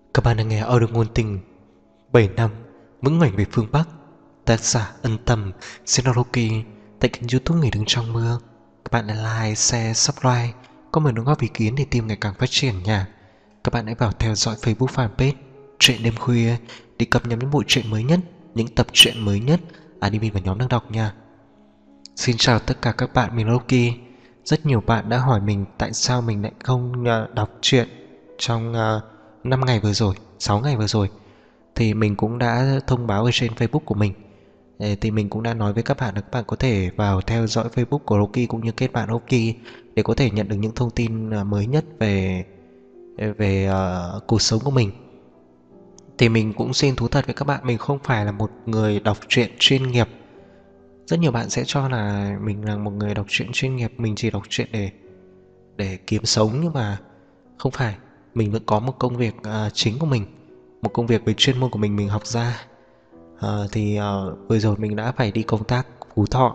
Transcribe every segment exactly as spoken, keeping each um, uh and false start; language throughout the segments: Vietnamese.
Các bạn đang nghe audio ngôn tình bảy năm vững ngoảnh về phương Bắc, tác giả Ân Tầm, Shinoroki, tại kênh YouTube Người Đứng Trong Mưa. Các bạn hãy like, share, subscribe, comment đóng góp ý kiến để team ngày càng phát triển nha. Các bạn hãy vào theo dõi Facebook fanpage Truyện Đêm Khuya để cập nhật những bộ truyện mới nhất, những tập truyện mới nhất anime và nhóm đang đọc nha. Xin chào tất cả các bạn, mình là Loki. Rất nhiều bạn đã hỏi mình tại sao mình lại không đọc truyện trong năm ngày vừa rồi, sáu ngày vừa rồi. Thì mình cũng đã thông báo ở trên Facebook của mình. Thì mình cũng đã nói với các bạn là các bạn có thể vào theo dõi Facebook của Loki cũng như kết bạn Loki để có thể nhận được những thông tin mới nhất về về uh, cuộc sống của mình. Thì mình cũng xin thú thật với các bạn, mình không phải là một người đọc truyện chuyên nghiệp. Rất nhiều bạn sẽ cho là mình là một người đọc truyện chuyên nghiệp, mình chỉ đọc truyện để để kiếm sống, nhưng mà không phải. Mình vẫn có một công việc uh, chính của mình, một công việc về chuyên môn của mình mình học ra. Uh, thì uh, vừa rồi mình đã phải đi công tác Phú Thọ,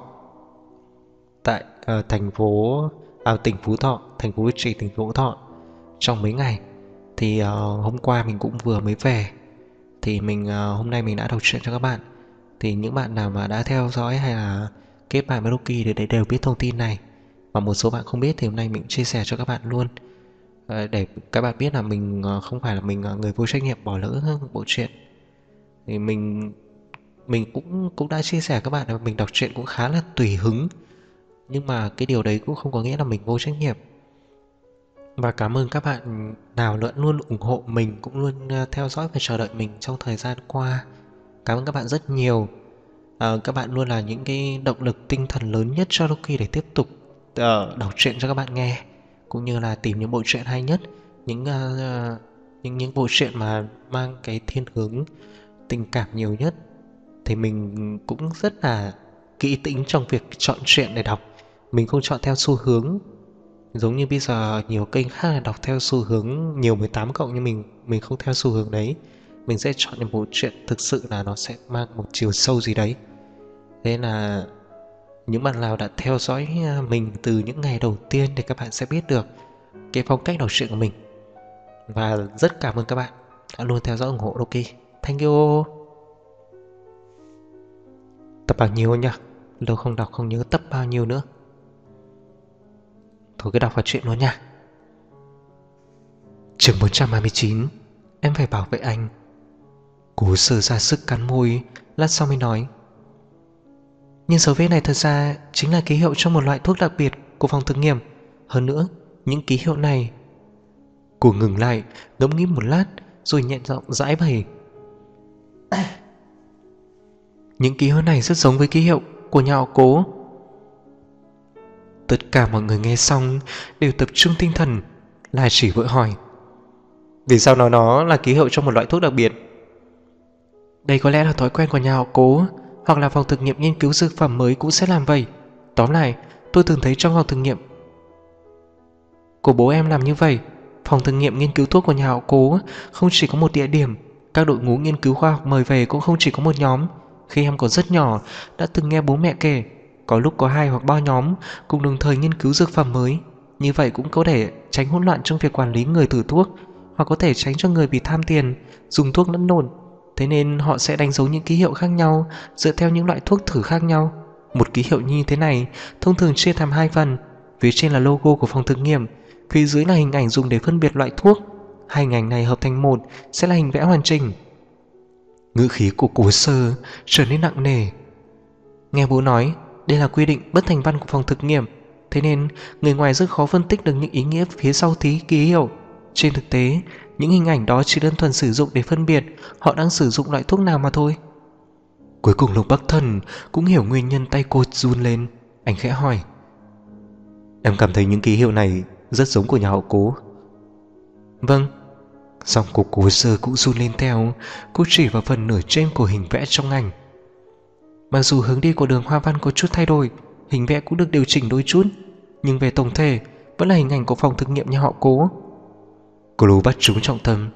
tại uh, thành phố à, tỉnh Phú Thọ, thành phố Việt Trì, tỉnh Phú Thọ trong mấy ngày. Thì uh, hôm qua mình cũng vừa mới về. Thì mình uh, hôm nay mình đã đọc truyện cho các bạn. Thì những bạn nào mà đã theo dõi hay là kết bạn với Loki thì đấy đều biết thông tin này. Và một số bạn không biết thì hôm nay mình chia sẻ cho các bạn luôn, để các bạn biết là mình không phải là mình người vô trách nhiệm bỏ lỡ bộ truyện. Thì mình mình cũng cũng đã chia sẻ các bạn là mình đọc truyện cũng khá là tùy hứng, nhưng mà cái điều đấy cũng không có nghĩa là mình vô trách nhiệm. Và cảm ơn các bạn nào luôn luôn ủng hộ mình, cũng luôn theo dõi và chờ đợi mình trong thời gian qua. Cảm ơn các bạn rất nhiều. À, các bạn luôn là những cái động lực tinh thần lớn nhất cho Loki để tiếp tục uh, đọc truyện cho các bạn nghe, cũng như là tìm những bộ truyện hay nhất, những uh, những những bộ truyện mà mang cái thiên hướng tình cảm nhiều nhất. Thì mình cũng rất là kỹ tính trong việc chọn truyện để đọc. Mình không chọn theo xu hướng giống như bây giờ nhiều kênh khác là đọc theo xu hướng nhiều mười tám cộng, nhưng mình mình không theo xu hướng đấy. Mình sẽ chọn những bộ truyện thực sự là nó sẽ mang một chiều sâu gì đấy. Thế là những bạn nào đã theo dõi mình từ những ngày đầu tiên thì các bạn sẽ biết được cái phong cách đọc truyện của mình. Và rất cảm ơn các bạn đã luôn theo dõi ủng hộ Loki. Thank you. Tập bao nhiêu nhá? Lâu không đọc không nhớ tập bao nhiêu nữa. Thôi cứ đọc vào chuyện luôn nha. Chương bốn trăm hai mươi chín. Em phải bảo vệ anh. Cố Sơ ra sức cắn môi, lát sau mới nói: nhưng dấu vết này thật ra chính là ký hiệu cho một loại thuốc đặc biệt của phòng thử nghiệm. Hơn nữa, những ký hiệu này... Cô ngừng lại, ngẫm nghĩ một lát rồi nhẹ giọng giải bày: những ký hiệu này rất giống với ký hiệu của nhà họ Cố. Tất cả mọi người nghe xong đều tập trung tinh thần, là chỉ vội hỏi: vì sao nói nó là ký hiệu cho một loại thuốc đặc biệt? Đây có lẽ là thói quen của nhà họ Cố, hoặc là phòng thực nghiệm nghiên cứu dược phẩm mới cũng sẽ làm vậy. Tóm lại, tôi từng thấy trong phòng thử nghiệm của bố em làm như vậy. Phòng thử nghiệm nghiên cứu thuốc của nhà họ Cố không chỉ có một địa điểm, các đội ngũ nghiên cứu khoa học mời về cũng không chỉ có một nhóm. Khi em còn rất nhỏ, đã từng nghe bố mẹ kể, có lúc có hai hoặc ba nhóm cùng đồng thời nghiên cứu dược phẩm mới. Như vậy cũng có thể tránh hỗn loạn trong việc quản lý người thử thuốc, hoặc có thể tránh cho người bị tham tiền dùng thuốc lẫn lộn. Thế nên họ sẽ đánh dấu những ký hiệu khác nhau dựa theo những loại thuốc thử khác nhau. Một ký hiệu như thế này thông thường chia thành hai phần. Phía trên là logo của phòng thử nghiệm, phía dưới là hình ảnh dùng để phân biệt loại thuốc. Hai hình ảnh này hợp thành một sẽ là hình vẽ hoàn chỉnh. Ngữ khí của Cố Sơ trở nên nặng nề. Nghe bố nói, đây là quy định bất thành văn của phòng thực nghiệm, thế nên người ngoài rất khó phân tích được những ý nghĩa phía sau tí ký hiệu. Trên thực tế, những hình ảnh đó chỉ đơn thuần sử dụng để phân biệt họ đang sử dụng loại thuốc nào mà thôi. Cuối cùng Lục Bắc Thần cũng hiểu nguyên nhân tay cô run lên. Anh khẽ hỏi: em cảm thấy những ký hiệu này rất giống của nhà họ Cố. Vâng. Giọng của Cố Sơ cũng run lên theo. Cô chỉ vào phần nửa trên của hình vẽ trong ảnh. Mặc dù hướng đi của đường hoa văn có chút thay đổi, hình vẽ cũng được điều chỉnh đôi chút, nhưng về tổng thể vẫn là hình ảnh của phòng thực nghiệm nhà họ Cố. Cô Lú bắt trúng trọng tâm.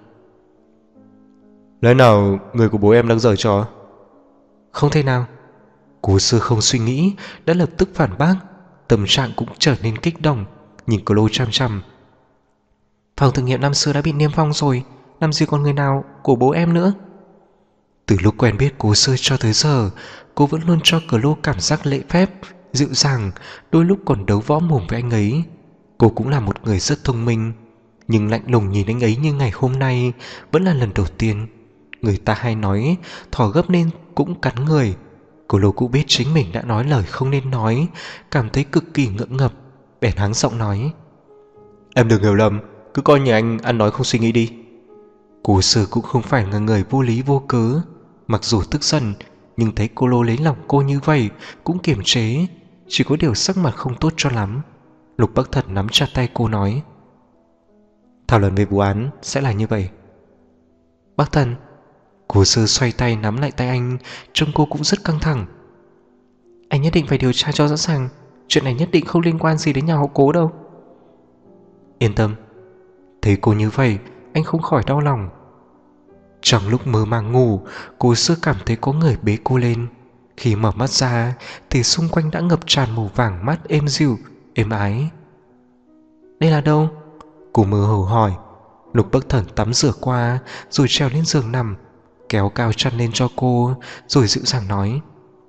Lẽ nào người của bố em đang giở trò? Không thể nào. Cố Sơ không suy nghĩ đã lập tức phản bác. Tâm trạng cũng trở nên kích động, nhìn cô Lô chăm chăm. Phòng thử nghiệm năm xưa đã bị niêm phong rồi, làm gì còn người nào của bố em nữa. Từ lúc quen biết cô Sơ cho tới giờ, cô vẫn luôn cho Clo cảm giác lễ phép, dịu dàng, đôi lúc còn đấu võ mồm với anh ấy. Cô cũng là một người rất thông minh, nhưng lạnh lùng nhìn anh ấy như ngày hôm nay vẫn là lần đầu tiên. Người ta hay nói thỏ gấp nên cũng cắn người. Clo cũng biết chính mình đã nói lời không nên nói, cảm thấy cực kỳ ngượng ngập, bèn hắng giọng nói: Em đừng hiểu lầm, cứ coi như anh ăn nói không suy nghĩ đi. Cô Sơ cũng không phải là người vô lý vô cớ. Mặc dù tức giận, nhưng thấy cô Lô lấy lòng cô như vậy cũng kiềm chế. Chỉ có điều sắc mặt không tốt cho lắm. Lục Bắc Thần nắm chặt tay cô nói: Thảo luận về vụ án sẽ là như vậy. Bắc Thần. Cô Sơ xoay tay nắm lại tay anh, trông cô cũng rất căng thẳng. Anh nhất định phải điều tra cho rõ ràng, chuyện này nhất định không liên quan gì đến nhà họ Cố đâu. Yên tâm. Thấy cô như vậy, anh không khỏi đau lòng. Trong lúc mơ màng ngủ, cô Sơ cảm thấy có người bế cô lên. Khi mở mắt ra thì xung quanh đã ngập tràn màu vàng mát êm dịu, êm ái. Đây là đâu? Cô mơ hồ hỏi. Lục Bắc Thần tắm rửa qua rồi trèo lên giường nằm, kéo cao chăn lên cho cô, rồi dịu dàng nói: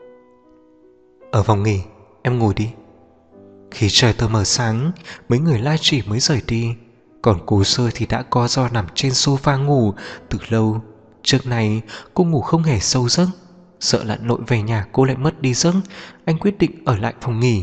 Ở phòng nghỉ, em ngồi đi. Khi trời tờ mờ sáng, mấy người lai chỉ mới rời đi. Còn cô Sơ thì đã co ro nằm trên sofa ngủ từ lâu. Trước này cô ngủ không hề sâu giấc. Sợ lặn lội về nhà cô lại mất đi giấc, anh quyết định ở lại phòng nghỉ.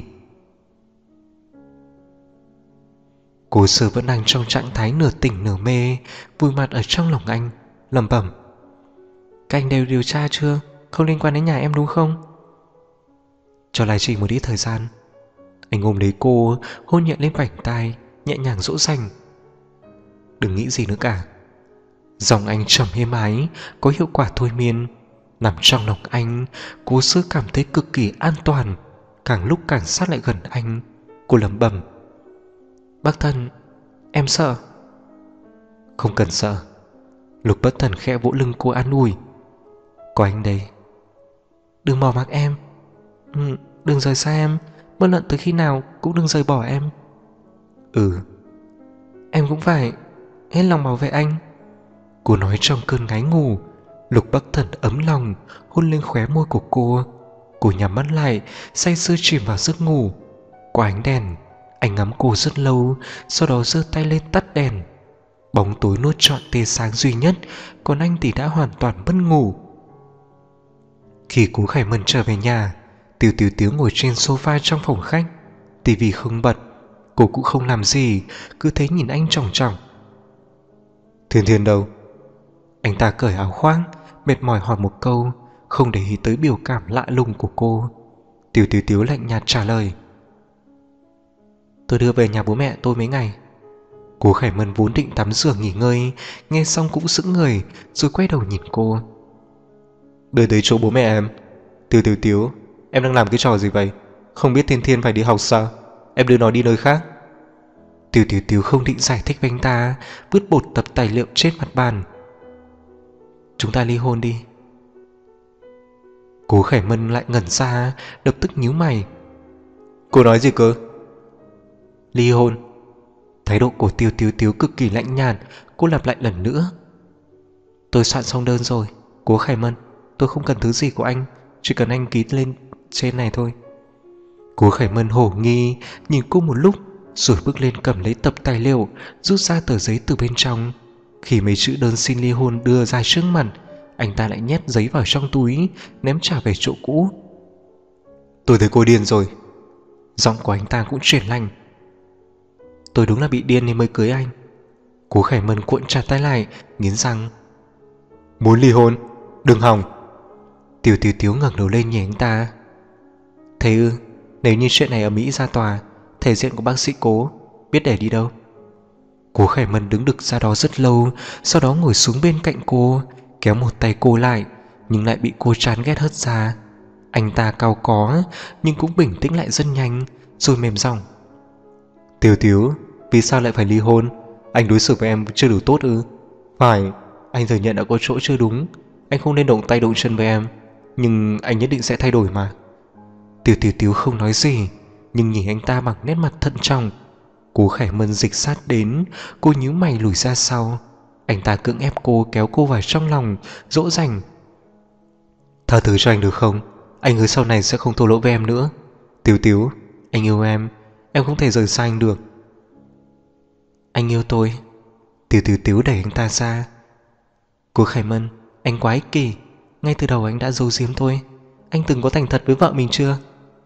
Cô Sơ vẫn đang trong trạng thái nửa tỉnh nửa mê, vùi mặt ở trong lòng anh, lẩm bẩm: Các anh đều điều tra chưa? Không liên quan đến nhà em đúng không? Cho lại chỉ một ít thời gian. Anh ôm lấy cô, hôn nhẹ lên vành tai, nhẹ nhàng dỗ dành: Đừng nghĩ gì nữa cả. Giọng anh trầm êm ái, có hiệu quả thôi miên. Nằm trong lòng anh, cô Sơ cảm thấy cực kỳ an toàn. Càng lúc càng sát lại gần anh, cô lẩm bẩm: Bác Thần, em sợ. Không cần sợ. Lục Bất Thần khẽ vỗ lưng cô an ủi: Có anh đây. Đừng bỏ mặc em. Ừ, đừng rời xa em. Bất luận tới khi nào cũng đừng rời bỏ em. Ừ. Em cũng phải hết lòng bảo vệ anh. Cô nói trong cơn ngáy ngủ. Lục Bắc Thần ấm lòng hôn lên khóe môi của cô. Cô nhắm mắt lại, say sưa chìm vào giấc ngủ. Qua ánh đèn, anh ngắm cô rất lâu, sau đó giơ tay lên tắt đèn. Bóng tối nuốt trọn tia sáng duy nhất, còn anh thì đã hoàn toàn mất ngủ. Khi Cố Khải Mân trở về nhà, Tiêu Tiểu Tiếu ngồi trên sofa trong phòng khách. Tivi không bật, cô cũng không làm gì, cứ thế nhìn anh chòng chòng. Thiên Thiên đâu? Anh ta cởi áo khoác, mệt mỏi hỏi một câu, không để ý tới biểu cảm lạ lùng của cô. Tiêu Tiểu Tiếu lạnh nhạt trả lời: Tôi đưa về nhà bố mẹ tôi mấy ngày. Cố Khải Mân vốn định tắm rửa nghỉ ngơi, nghe xong cũng sững người, rồi quay đầu nhìn cô. Đưa tới chỗ bố mẹ em? Tiêu Tiểu Tiếu, em đang làm cái trò gì vậy? Không biết Thiên Thiên phải đi học sao? Em đưa nó đi nơi khác. Tiêu Tiểu Tiếu không định giải thích với anh ta, vứt bột tập tài liệu trên mặt bàn. Chúng ta ly hôn đi. Cố Khải Mân lại ngẩn ra, lập tức nhíu mày. Cô nói gì cơ? Ly hôn. Thái độ của Tiêu Tiểu Tiếu cực kỳ lạnh nhạt. Cô lặp lại lần nữa. Tôi soạn xong đơn rồi, Cố Khải Mân. Tôi không cần thứ gì của anh, chỉ cần anh ký lên trên này thôi. Cố Khải Mân hổ nghi nhìn cô một lúc, rồi bước lên cầm lấy tập tài liệu, rút ra tờ giấy từ bên trong. Khi mấy chữ đơn xin ly hôn đưa ra trước mặt, anh ta lại nhét giấy vào trong túi, ném trả về chỗ cũ. Tôi thấy cô điên rồi. Giọng của anh ta cũng chuyển lạnh. Tôi đúng là bị điên nên mới cưới anh. Cố Khải Mân cuộn chặt tay lại, nghiến răng. Muốn ly hôn? Đừng hòng. Tiêu Tiểu Tiếu ngẩng đầu lên nhìn anh ta. Thế ư? Nếu như chuyện này ở Mỹ ra tòa, thể diện của bác sĩ Cố biết để đi đâu? Cố Khải Mân đứng đực ra đó rất lâu, sau đó ngồi xuống bên cạnh cô, kéo một tay cô lại, nhưng lại bị cô chán ghét hất ra. Anh ta cau có, nhưng cũng bình tĩnh lại rất nhanh, rồi mềm giọng. Tiểu Tiếu, vì sao lại phải ly hôn? Anh đối xử với em chưa đủ tốt ư? Phải, anh thừa nhận đã có chỗ chưa đúng. Anh không nên động tay động chân với em, nhưng anh nhất định sẽ thay đổi mà. Tiêu Tiểu Tiếu không nói gì, nhưng nhìn anh ta bằng nét mặt thận trọng. Cố Khải Mân dịch sát đến, cô nhíu mày lùi ra sau. Anh ta cưỡng ép cô, kéo cô vào trong lòng, dỗ dành. Tha thứ cho anh được không? Anh hứa sau này sẽ không thổ lỗi với em nữa. Tiếu Tiếu, anh yêu em. Em không thể rời xa anh được. Anh yêu tôi. Tiếu Tiếu Tiếu đẩy anh ta ra. Cố Khải Mân, anh quá ích kỷ. Ngay từ đầu anh đã giấu giếm tôi. Anh từng có thành thật với vợ mình chưa?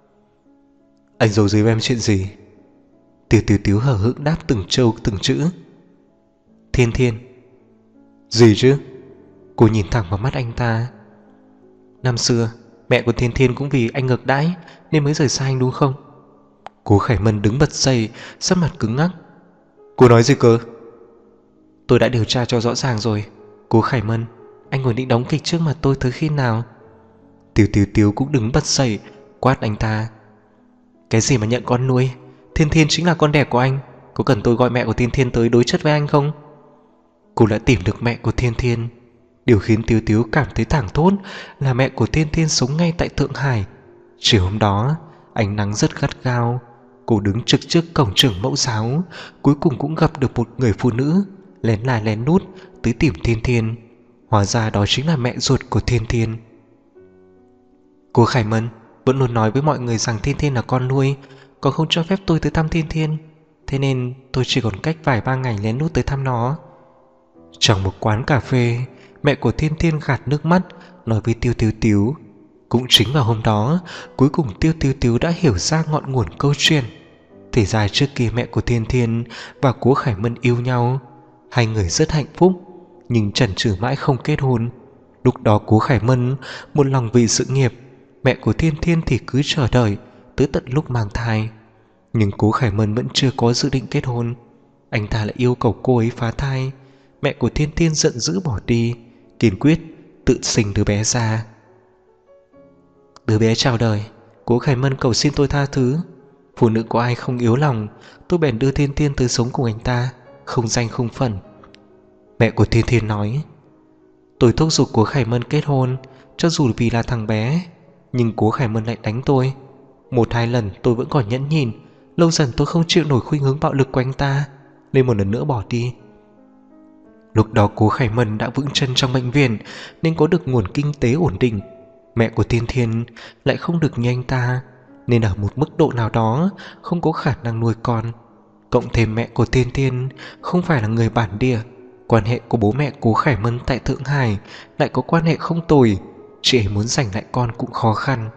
Anh giấu giếm em chuyện gì? Tiếu Tiếu Tiếu hở hững đáp từng câu từng chữ. Thiên Thiên. Gì chứ? Cô nhìn thẳng vào mắt anh ta. Năm xưa mẹ của Thiên Thiên cũng vì anh ngược đãi nên mới rời xa anh đúng không? Cố Khải Mân đứng bật dậy, sắc mặt cứng ngắc. Cô nói gì cơ? Tôi đã điều tra cho rõ ràng rồi. Cố Khải Mân, anh còn định đóng kịch trước mặt tôi tới khi nào? Tiếu Tiếu Tiếu cũng đứng bật dậy, quát anh ta. Cái gì mà nhận con nuôi? Thiên Thiên chính là con đẻ của anh. Có cần tôi gọi mẹ của Thiên Thiên tới đối chất với anh không? Cô đã tìm được mẹ của Thiên Thiên. Điều khiến Tiếu Tiếu cảm thấy thảng thốt là mẹ của Thiên Thiên sống ngay tại Thượng Hải. Chiều hôm đó ánh nắng rất gắt gao. Cô đứng trực trước cổng trường mẫu giáo, cuối cùng cũng gặp được một người phụ nữ lén lại lén nút tới tìm Thiên Thiên. Hóa ra đó chính là mẹ ruột của Thiên Thiên. Cô Khải Mân vẫn luôn nói với mọi người rằng Thiên Thiên là con nuôi, còn không cho phép tôi tới thăm Thiên Thiên. Thế nên tôi chỉ còn cách vài ba ngày lén nút tới thăm nó. Trong một quán cà phê, mẹ của Thiên Thiên gạt nước mắt nói với Tiêu Tiêu Tiếu. Cũng chính vào hôm đó, cuối cùng Tiêu Tiêu Tiếu đã hiểu ra ngọn nguồn câu chuyện. Thì ra trước kia mẹ của Thiên Thiên và Cố Khải Mân yêu nhau. Hai người rất hạnh phúc, nhưng chần chừ mãi không kết hôn. Lúc đó Cố Khải Mân một lòng vì sự nghiệp, mẹ của Thiên Thiên thì cứ chờ đợi tới tận lúc mang thai. Nhưng Cố Khải Mân vẫn chưa có dự định kết hôn. Anh ta lại yêu cầu cô ấy phá thai. Mẹ của Thiên Thiên giận dữ bỏ đi, kiên quyết tự sinh đứa bé ra. Đứa bé chào đời, Cố Khải Mân cầu xin tôi tha thứ. Phụ nữ có ai không yếu lòng, tôi bèn đưa Thiên Thiên tới sống cùng anh ta, không danh không phận. Mẹ của Thiên Thiên nói. Tôi thúc giục Cố Khải Mân kết hôn, cho dù vì là thằng bé, nhưng Cố Khải Mân lại đánh tôi. Một hai lần tôi vẫn còn nhẫn nhịn, lâu dần tôi không chịu nổi khuynh hướng bạo lực của anh ta, nên một lần nữa bỏ đi. Lúc đó Cố Khải Mân đã vững chân trong bệnh viện nên có được nguồn kinh tế ổn định. Mẹ của Thiên Thiên lại không được như anh ta, nên ở một mức độ nào đó không có khả năng nuôi con. Cộng thêm mẹ của Thiên Thiên không phải là người bản địa, quan hệ của bố mẹ Cố Khải Mân tại Thượng Hải lại có quan hệ không tồi, chị ấy muốn giành lại con cũng khó khăn.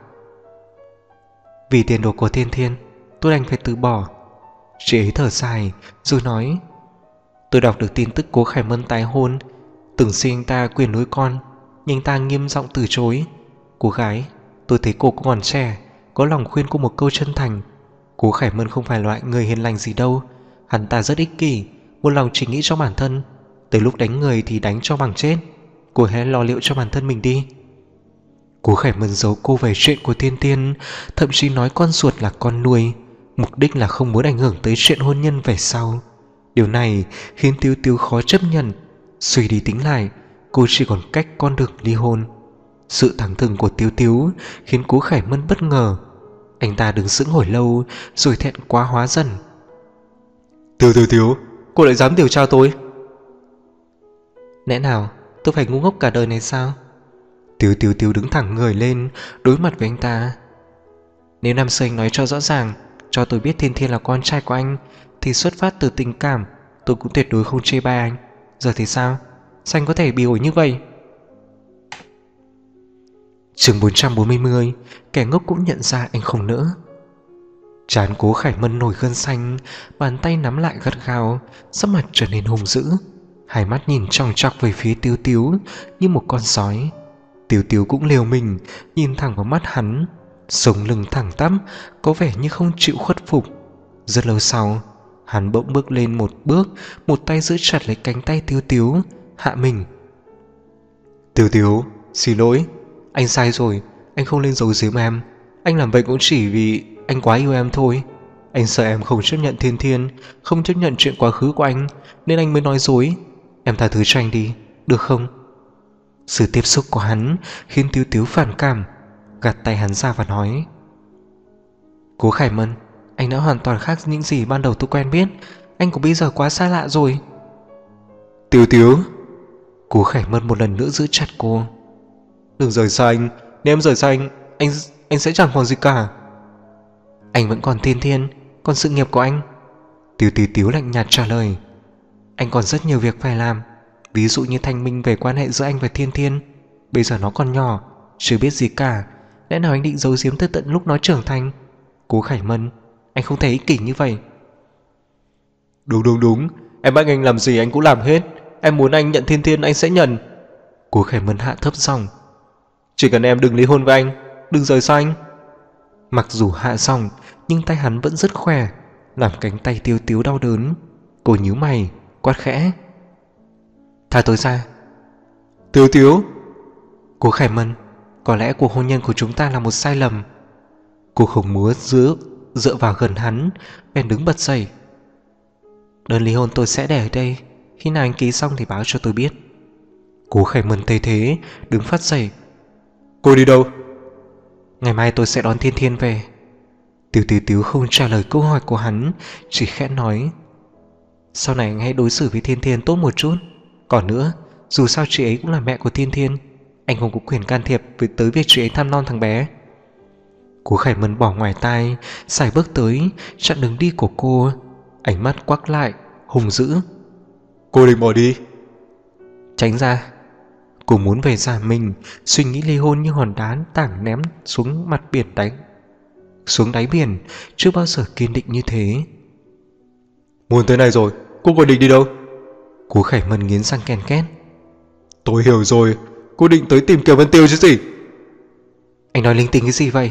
Vì tiền đồ của Thiên Thiên, tôi đành phải từ bỏ. Chị ấy thở dài rồi nói. Tôi đọc được tin tức Cố Khải Mân tái hôn, từng xin anh ta quyền nuôi con, nhưng anh ta nghiêm giọng từ chối. Cô gái, tôi thấy cô còn trẻ, có lòng khuyên cô một câu chân thành. Cố Khải Mân không phải loại người hiền lành gì đâu. Hắn ta rất ích kỷ, một lòng chỉ nghĩ cho bản thân. Tới lúc đánh người thì đánh cho bằng chết. Cô hãy lo liệu cho bản thân mình đi. Cố Khải Mân giấu cô về chuyện của Thiên Thiên, thậm chí nói con ruột là con nuôi, mục đích là không muốn ảnh hưởng tới chuyện hôn nhân về sau. Điều này khiến Tiếu Tiếu khó chấp nhận. Suy đi tính lại, cô chỉ còn cách con đường ly hôn. Sự thẳng thừng của Tiếu Tiếu khiến Cố Khải Mân bất ngờ. Anh ta đứng sững hồi lâu rồi thẹn quá hóa dần. Tiếu Tiếu Tiếu, cô lại dám điều tra tôi? Lẽ nào tôi phải ngu ngốc cả đời này sao? Tiếu Tiếu Tiếu đứng thẳng người lên, đối mặt với anh ta. Nếu năm xưa anh nói cho rõ ràng, cho tôi biết Thiên Thiên là con trai của anh, thì xuất phát từ tình cảm, tôi cũng tuyệt đối không chê bai anh. Giờ thì sao? Sao anh có thể bị ổi như vậy? Chương bốn trăm bốn mươi, kẻ ngốc cũng nhận ra anh không nỡ. Trán Cố Khải Mân nổi gân xanh, bàn tay nắm lại gắt gao, sắc mặt trở nên hung dữ. Hai mắt nhìn chòng chọc về phía Tiếu Tiếu như một con sói. Tiếu Tiếu cũng liều mình, nhìn thẳng vào mắt hắn, sống lưng thẳng tắp, có vẻ như không chịu khuất phục. Rất lâu sau, hắn bỗng bước lên một bước, một tay giữ chặt lấy cánh tay Tiếu Tiếu, hạ mình. Tiếu Tiếu, xin lỗi, anh sai rồi, anh không nên giấu giếm em. Anh làm vậy cũng chỉ vì anh quá yêu em thôi. Anh sợ em không chấp nhận Thiên Thiên, không chấp nhận chuyện quá khứ của anh, nên anh mới nói dối. Em tha thứ cho anh đi, được không? Sự tiếp xúc của hắn khiến Tiếu Tiếu phản cảm, gạt tay hắn ra và nói. Cố Khải Mân, anh đã hoàn toàn khác những gì ban đầu tôi quen biết. Anh của bây giờ quá xa lạ rồi. Tiếu Tiếu, Cố Khải Mân một lần nữa giữ chặt cô. Đừng rời xa anh, nếu em rời xa anh, anh anh sẽ chẳng còn gì cả. Anh vẫn còn Thiên Thiên, còn sự nghiệp của anh. Tiếu Tiếu Tiếu lạnh nhạt trả lời. Anh còn rất nhiều việc phải làm, ví dụ như thanh minh về quan hệ giữa anh và Thiên Thiên. Bây giờ nó còn nhỏ, chưa biết gì cả, lẽ nào anh định giấu giếm tới tận lúc nó trưởng thành? Cố Khải Mân, anh không thể ích kỷ như vậy. Đúng đúng đúng, em bắt anh làm gì anh cũng làm hết. Em muốn anh nhận Thiên Thiên anh sẽ nhận. Cố Khải Mân hạ thấp giọng. Chỉ cần em đừng ly hôn với anh, đừng rời xa anh. Mặc dù hạ giọng, nhưng tay hắn vẫn rất khỏe, làm cánh tay Tiếu Tiếu đau đớn. Cô nhíu mày, quát khẽ. Thả tôi ra. Tiếu Tiếu. Cố Khải Mân, có lẽ cuộc hôn nhân của chúng ta là một sai lầm. Cô không muốn dựa, dựa vào gần hắn, bèn đứng bật dậy. Đơn ly hôn tôi sẽ để ở đây, khi nào anh ký xong thì báo cho tôi biết. Cố Khải Mân thấy thế, đứng phát dậy. Cô đi đâu? Ngày mai tôi sẽ đón Thiên Thiên về. Tiếu Tiếu Tiếu không trả lời câu hỏi của hắn, chỉ khẽ nói. Sau này anh hãy đối xử với Thiên Thiên tốt một chút. Còn nữa, dù sao chị ấy cũng là mẹ của Thiên Thiên, anh không có quyền can thiệp tới việc chị ấy thăm non thằng bé. Cố Khải Mân bỏ ngoài tai, sải bước tới, chặn đường đi của cô, ánh mắt quắc lại, hùng dữ. Cô định bỏ đi. Tránh ra. Cô muốn về nhà mình, suy nghĩ ly hôn như hòn đá tảng ném xuống mặt biển đánh xuống đáy biển, chưa bao giờ kiên định như thế. Muốn tới này rồi, cô còn định đi đâu? Cố Khải Mân nghiến răng ken két. Tôi hiểu rồi, cô định tới tìm Kiều Vân Tiêu chứ gì? Anh nói linh tinh cái gì vậy?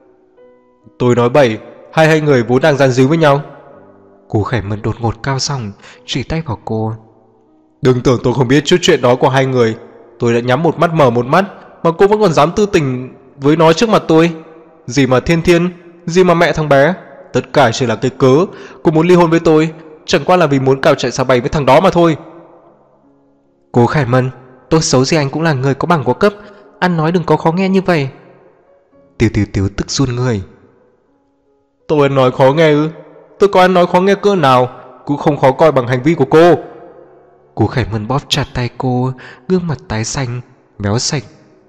Tôi nói bậy, hai hai người vốn đang gian díu với nhau. Cố Khải Mân đột ngột cao giọng, chỉ tay vào cô. Đừng tưởng tôi không biết chút chuyện đó của hai người. Tôi đã nhắm một mắt mở một mắt, mà cô vẫn còn dám tư tình với nó trước mặt tôi. Gì mà Thiên Thiên, gì mà mẹ thằng bé, tất cả chỉ là cái cớ cô muốn ly hôn với tôi, chẳng qua là vì muốn cào chạy xa bay với thằng đó mà thôi. Cố Khải Mân, tốt xấu gì anh cũng là người có bằng có cấp, ăn nói đừng có khó nghe như vậy. Tiếu Tiếu Tiếu tức run người. Tôi ăn nói khó nghe ư? Tôi có ăn nói khó nghe cỡ nào, cũng không khó coi bằng hành vi của cô. Cố Khải Mân bóp chặt tay cô, gương mặt tái xanh, méo sạch.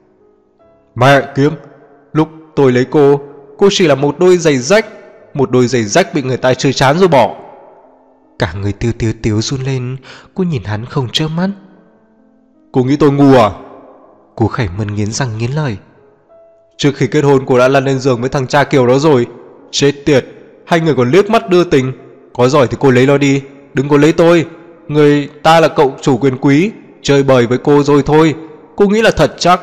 Mẹ kiếm, lúc tôi lấy cô, cô chỉ là một đôi giày rách, một đôi giày rách bị người ta chơi chán rồi bỏ. Cả người Tiếu Tiếu Tiếu run lên, cô nhìn hắn không chớp mắt. Cô nghĩ tôi ngu à? Cố Khải Mân nghiến răng nghiến lợi. Trước khi kết hôn cô đã lăn lên giường với thằng cha Kiều đó rồi. Chết tiệt, hai người còn liếc mắt đưa tình. Có giỏi thì cô lấy nó đi, đừng có lấy tôi. Người ta là cậu chủ quyền quý, chơi bời với cô rồi thôi. Cô nghĩ là thật chắc?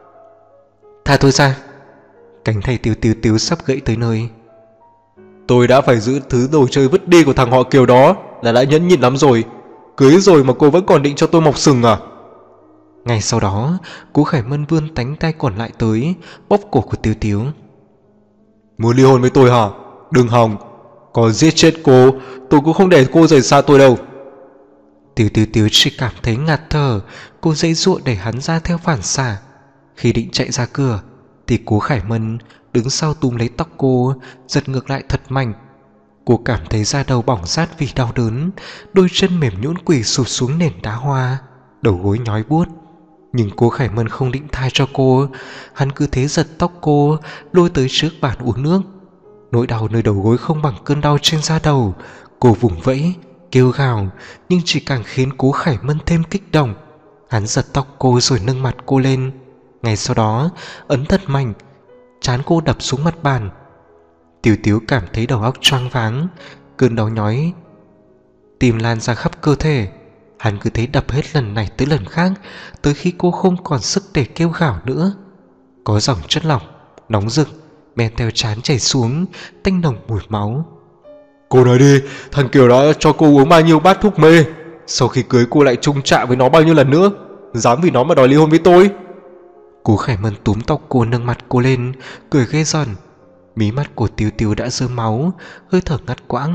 Tha tôi ra. Cánh tay Tiếu Tiếu Tiếu sắp gãy tới nơi. Tôi đã phải giữ thứ đồ chơi vứt đi của thằng họ Kiều đó là đã nhẫn nhịn lắm rồi. Cưới rồi mà cô vẫn còn định cho tôi mọc sừng à? Ngay sau đó, Cố Khải Mân vươn cánh tay còn lại tới, bóp cổ của Tiếu Tiếu. Muốn ly hôn với tôi hả? Đừng hòng, có giết chết cô tôi cũng không để cô rời xa tôi đâu. Tiếu Tiếu Tiếu chỉ cảm thấy ngạt thở, cô giãy giụa đẩy hắn ra theo phản xạ. Khi định chạy ra cửa thì Cố Khải Mân đứng sau túm lấy tóc cô, giật ngược lại thật mạnh. Cô cảm thấy da đầu bỏng rát vì đau đớn, đôi chân mềm nhũn quỳ sụp xuống nền đá hoa, đầu gối nhói buốt. Nhưng Cố Khải Mân không định tha cho cô, hắn cứ thế giật tóc cô, lôi tới trước bàn uống nước. Nỗi đau nơi đầu gối không bằng cơn đau trên da đầu. Cô vùng vẫy, kêu gào, nhưng chỉ càng khiến Cố Khải Mân thêm kích động. Hắn giật tóc cô rồi nâng mặt cô lên, ngay sau đó ấn thật mạnh, trán cô đập xuống mặt bàn. Tiếu Tiếu cảm thấy đầu óc choáng váng, cơn đau nhói tìm lan ra khắp cơ thể. Hắn cứ thế đập hết lần này tới lần khác, tới khi cô không còn sức để kêu gào nữa. Có dòng chất lỏng nóng rực men theo trán chảy xuống, tanh nồng mùi máu. Cô nói đi, thằng Kiều đã cho cô uống bao nhiêu bát thuốc mê? Sau khi cưới cô lại chung chạm với nó bao nhiêu lần nữa? Dám vì nó mà đòi ly hôn với tôi? Cố Khải Mân túm tóc cô, nâng mặt cô lên, cười ghê rợn. Mí mắt của Tiếu Tiếu đã rơm máu, hơi thở ngắt quãng.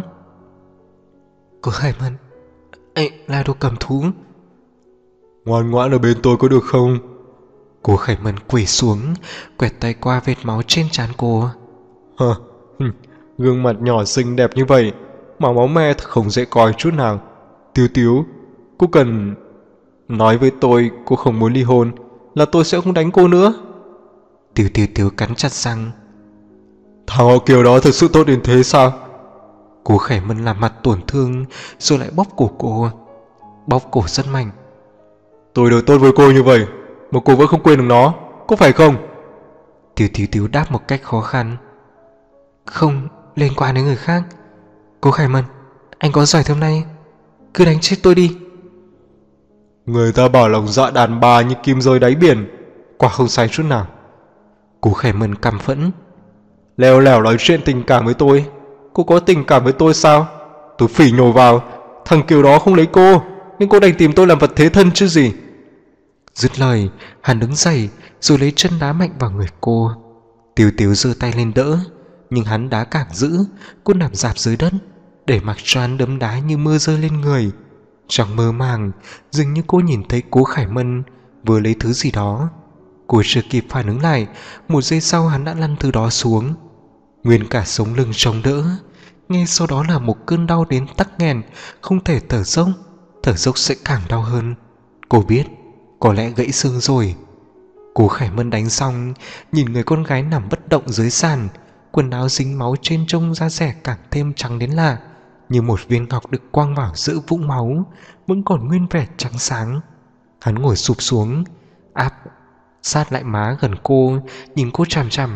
Cố Khải Mân, anh là đồ cầm thú. Ngoan ngoãn ở bên tôi có được không? Cố Khải Mân quỳ xuống, quẹt tay qua vết máu trên trán cô. Hờ, gương mặt nhỏ xinh đẹp như vậy mà máu me thật không dễ coi chút nào. Tiếu Tiếu, cô cần... Nói với tôi cô không muốn ly hôn là tôi sẽ không đánh cô nữa. Tiêu Tiêu Tiêu cắn chặt răng. Thằng họ Kiều đó thực sự tốt đến thế sao? Cố Khải Mân làm mặt tổn thương rồi lại bóp cổ cô. Bóp cổ rất mạnh. Tôi đối tốt với cô như vậy mà cô vẫn không quên được nó, có phải không? Tiêu Tiêu Tiêu đáp một cách khó khăn. Không liên quan đến người khác. Cố Khải Mân, anh có giỏi thế hôm nay, cứ đánh chết tôi đi. Người ta bảo lòng dạ đàn bà như kim rơi đáy biển, quả không sai chút nào. Cố Khải Mân căm phẫn. Leo lẻo nói chuyện tình cảm với tôi. Cô có tình cảm với tôi sao? Tôi phỉ nhổ vào, thằng Kiều đó không lấy cô, nhưng cô đành tìm tôi làm vật thế thân chứ gì. Dứt lời, hắn đứng dậy rồi lấy chân đá mạnh vào người cô. Tiêu Tiêu giơ tay lên đỡ, nhưng hắn đá càng dữ, cô nằm rạp dưới đất, để mặc cho hắn đấm đá như mưa rơi lên người. Trong mơ màng, dường như cô nhìn thấy Cố Khải Mân vừa lấy thứ gì đó. Cô chưa kịp phản ứng lại, một giây sau hắn đã lăn thứ đó xuống. Nguyên cả sống lưng chống đỡ, ngay sau đó là một cơn đau đến tắc nghẹn, không thể thở dốc. Thở dốc sẽ càng đau hơn. Cô biết có lẽ gãy xương rồi. Cố Khải Mân đánh xong, nhìn người con gái nằm bất động dưới sàn, quần áo dính máu trên trông da rẻ càng thêm trắng đến lạ, như một viên ngọc được quăng vào giữa vũng máu, vẫn còn nguyên vẻ trắng sáng. Hắn ngồi sụp xuống, áp sát lại má gần cô, nhìn cô chằm chằm.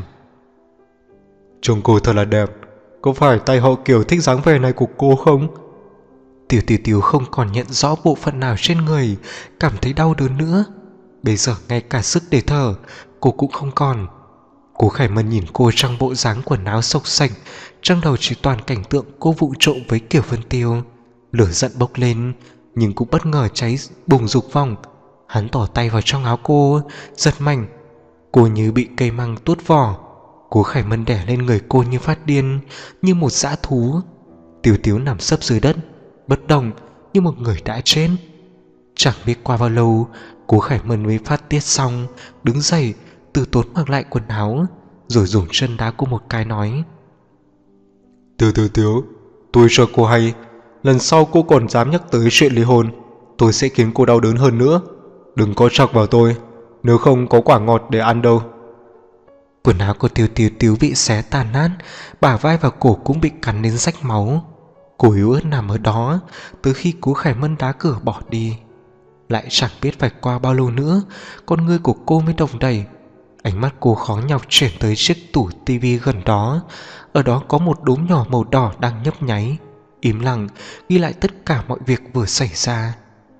Trông cô thật là đẹp, có phải tay họ Kiều thích dáng vẻ này của cô không? Tiểu Tiểu Tiểu không còn nhận rõ bộ phận nào trên người, cảm thấy đau đớn nữa. Bây giờ ngay cả sức để thở cô cũng không còn. Cố Khải Mân nhìn cô trong bộ dáng quần áo xộc xệch, trong đầu chỉ toàn cảnh tượng cô vụng trộm với Kiều Vân Tiêu. Lửa giận bốc lên, nhưng cũng bất ngờ cháy bùng dục vọng. Hắn tỏ tay vào trong áo cô, giật mạnh. Cô như bị cây măng tuốt vỏ. Cố Khải Mân đè lên người cô như phát điên, như một dã thú. Tiêu Tiếu nằm sấp dưới đất, bất động như một người đã chết. Chẳng biết qua bao lâu, Cố Khải Mân mới phát tiết xong, đứng dậy, từ tốn mặc lại quần áo, rồi dùng chân đá cô một cái nói: Tiêu Tiêu Tiếu, tôi cho cô hay, lần sau cô còn dám nhắc tới chuyện ly hôn, tôi sẽ khiến cô đau đớn hơn nữa. Đừng có chọc vào tôi, nếu không có quả ngọt để ăn đâu. Quần áo của Tiêu Tiêu Tiếu bị xé tàn nát, bả vai và cổ cũng bị cắn đến rách máu. Cô yếu ớt nằm ở đó tới khi Cố Khải Mân đá cửa bỏ đi. Lại chẳng biết phải qua bao lâu nữa, con ngươi của cô mới động đậy. Ánh mắt cô khó nhọc chuyển tới chiếc tủ tivi gần đó. Ở đó có một đốm nhỏ màu đỏ đang nhấp nháy, im lặng ghi lại tất cả mọi việc vừa xảy ra.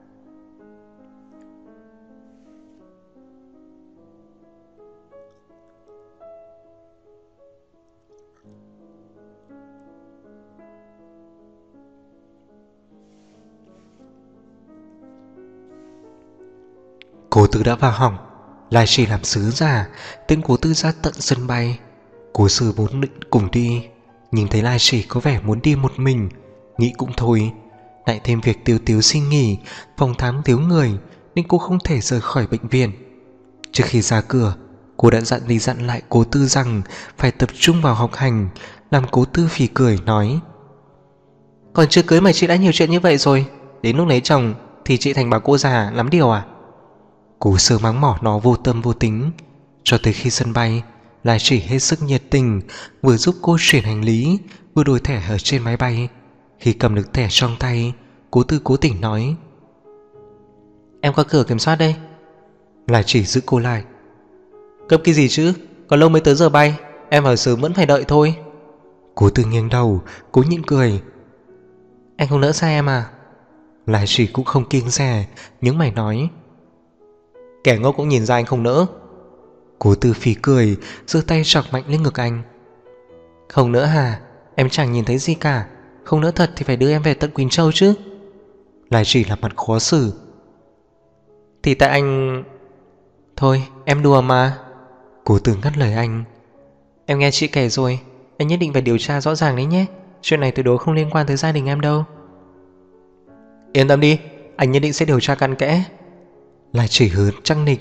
Cố Tư đã vào hỏng, lại chỉ làm sứ giả, tên Cố Tư ra tận sân bay. Cố Sư vốn định cùng đi, nhưng thấy Lai Chỉ có vẻ muốn đi một mình, nghĩ cũng thôi. Lại thêm việc Tiêu Tiếu xin nghỉ, phòng khám thiếu người, nên cô không thể rời khỏi bệnh viện. Trước khi ra cửa, cô đã dặn đi dặn lại Cố Tư rằng phải tập trung vào học hành, làm Cố Tư phì cười nói: Còn chưa cưới mà chị đã nhiều chuyện như vậy rồi, đến lúc lấy chồng thì chị thành bà cô già lắm điều à? Cố Sơ mắng mỏ nó vô tâm vô tính. Cho tới khi sân bay, Lai Chỉ hết sức nhiệt tình, vừa giúp cô chuyển hành lý, vừa đổi thẻ ở trên máy bay. Khi cầm được thẻ trong tay, Cố Tư cố tình nói: Em qua cửa kiểm soát đây. Lai Chỉ giữ cô lại: Cấp cái gì chứ, còn lâu mới tới giờ bay, em ở sớm vẫn phải đợi thôi. Cố Tư nghiêng đầu, cố nhịn cười: Anh không nỡ xa em à? Lai Chỉ cũng không kiêng dè, nhướng mày nói: Kẻ ngốc cũng nhìn ra anh không nỡ. Cố Tư phì cười, giơ tay chọc mạnh lên ngực anh: Không nỡ hả? Em chẳng nhìn thấy gì cả. Không nỡ thật thì phải đưa em về tận Quỳnh Châu chứ. Lai Chỉ là mặt khó xử: Thì tại anh... Thôi em đùa mà. Cố Tư ngắt lời anh: Em nghe chị kể rồi, anh nhất định phải điều tra rõ ràng đấy nhé. Chuyện này tuyệt đối không liên quan tới gia đình em đâu. Yên tâm đi, anh nhất định sẽ điều tra cặn kẽ. Lai Chỉ hứa trăng nịch.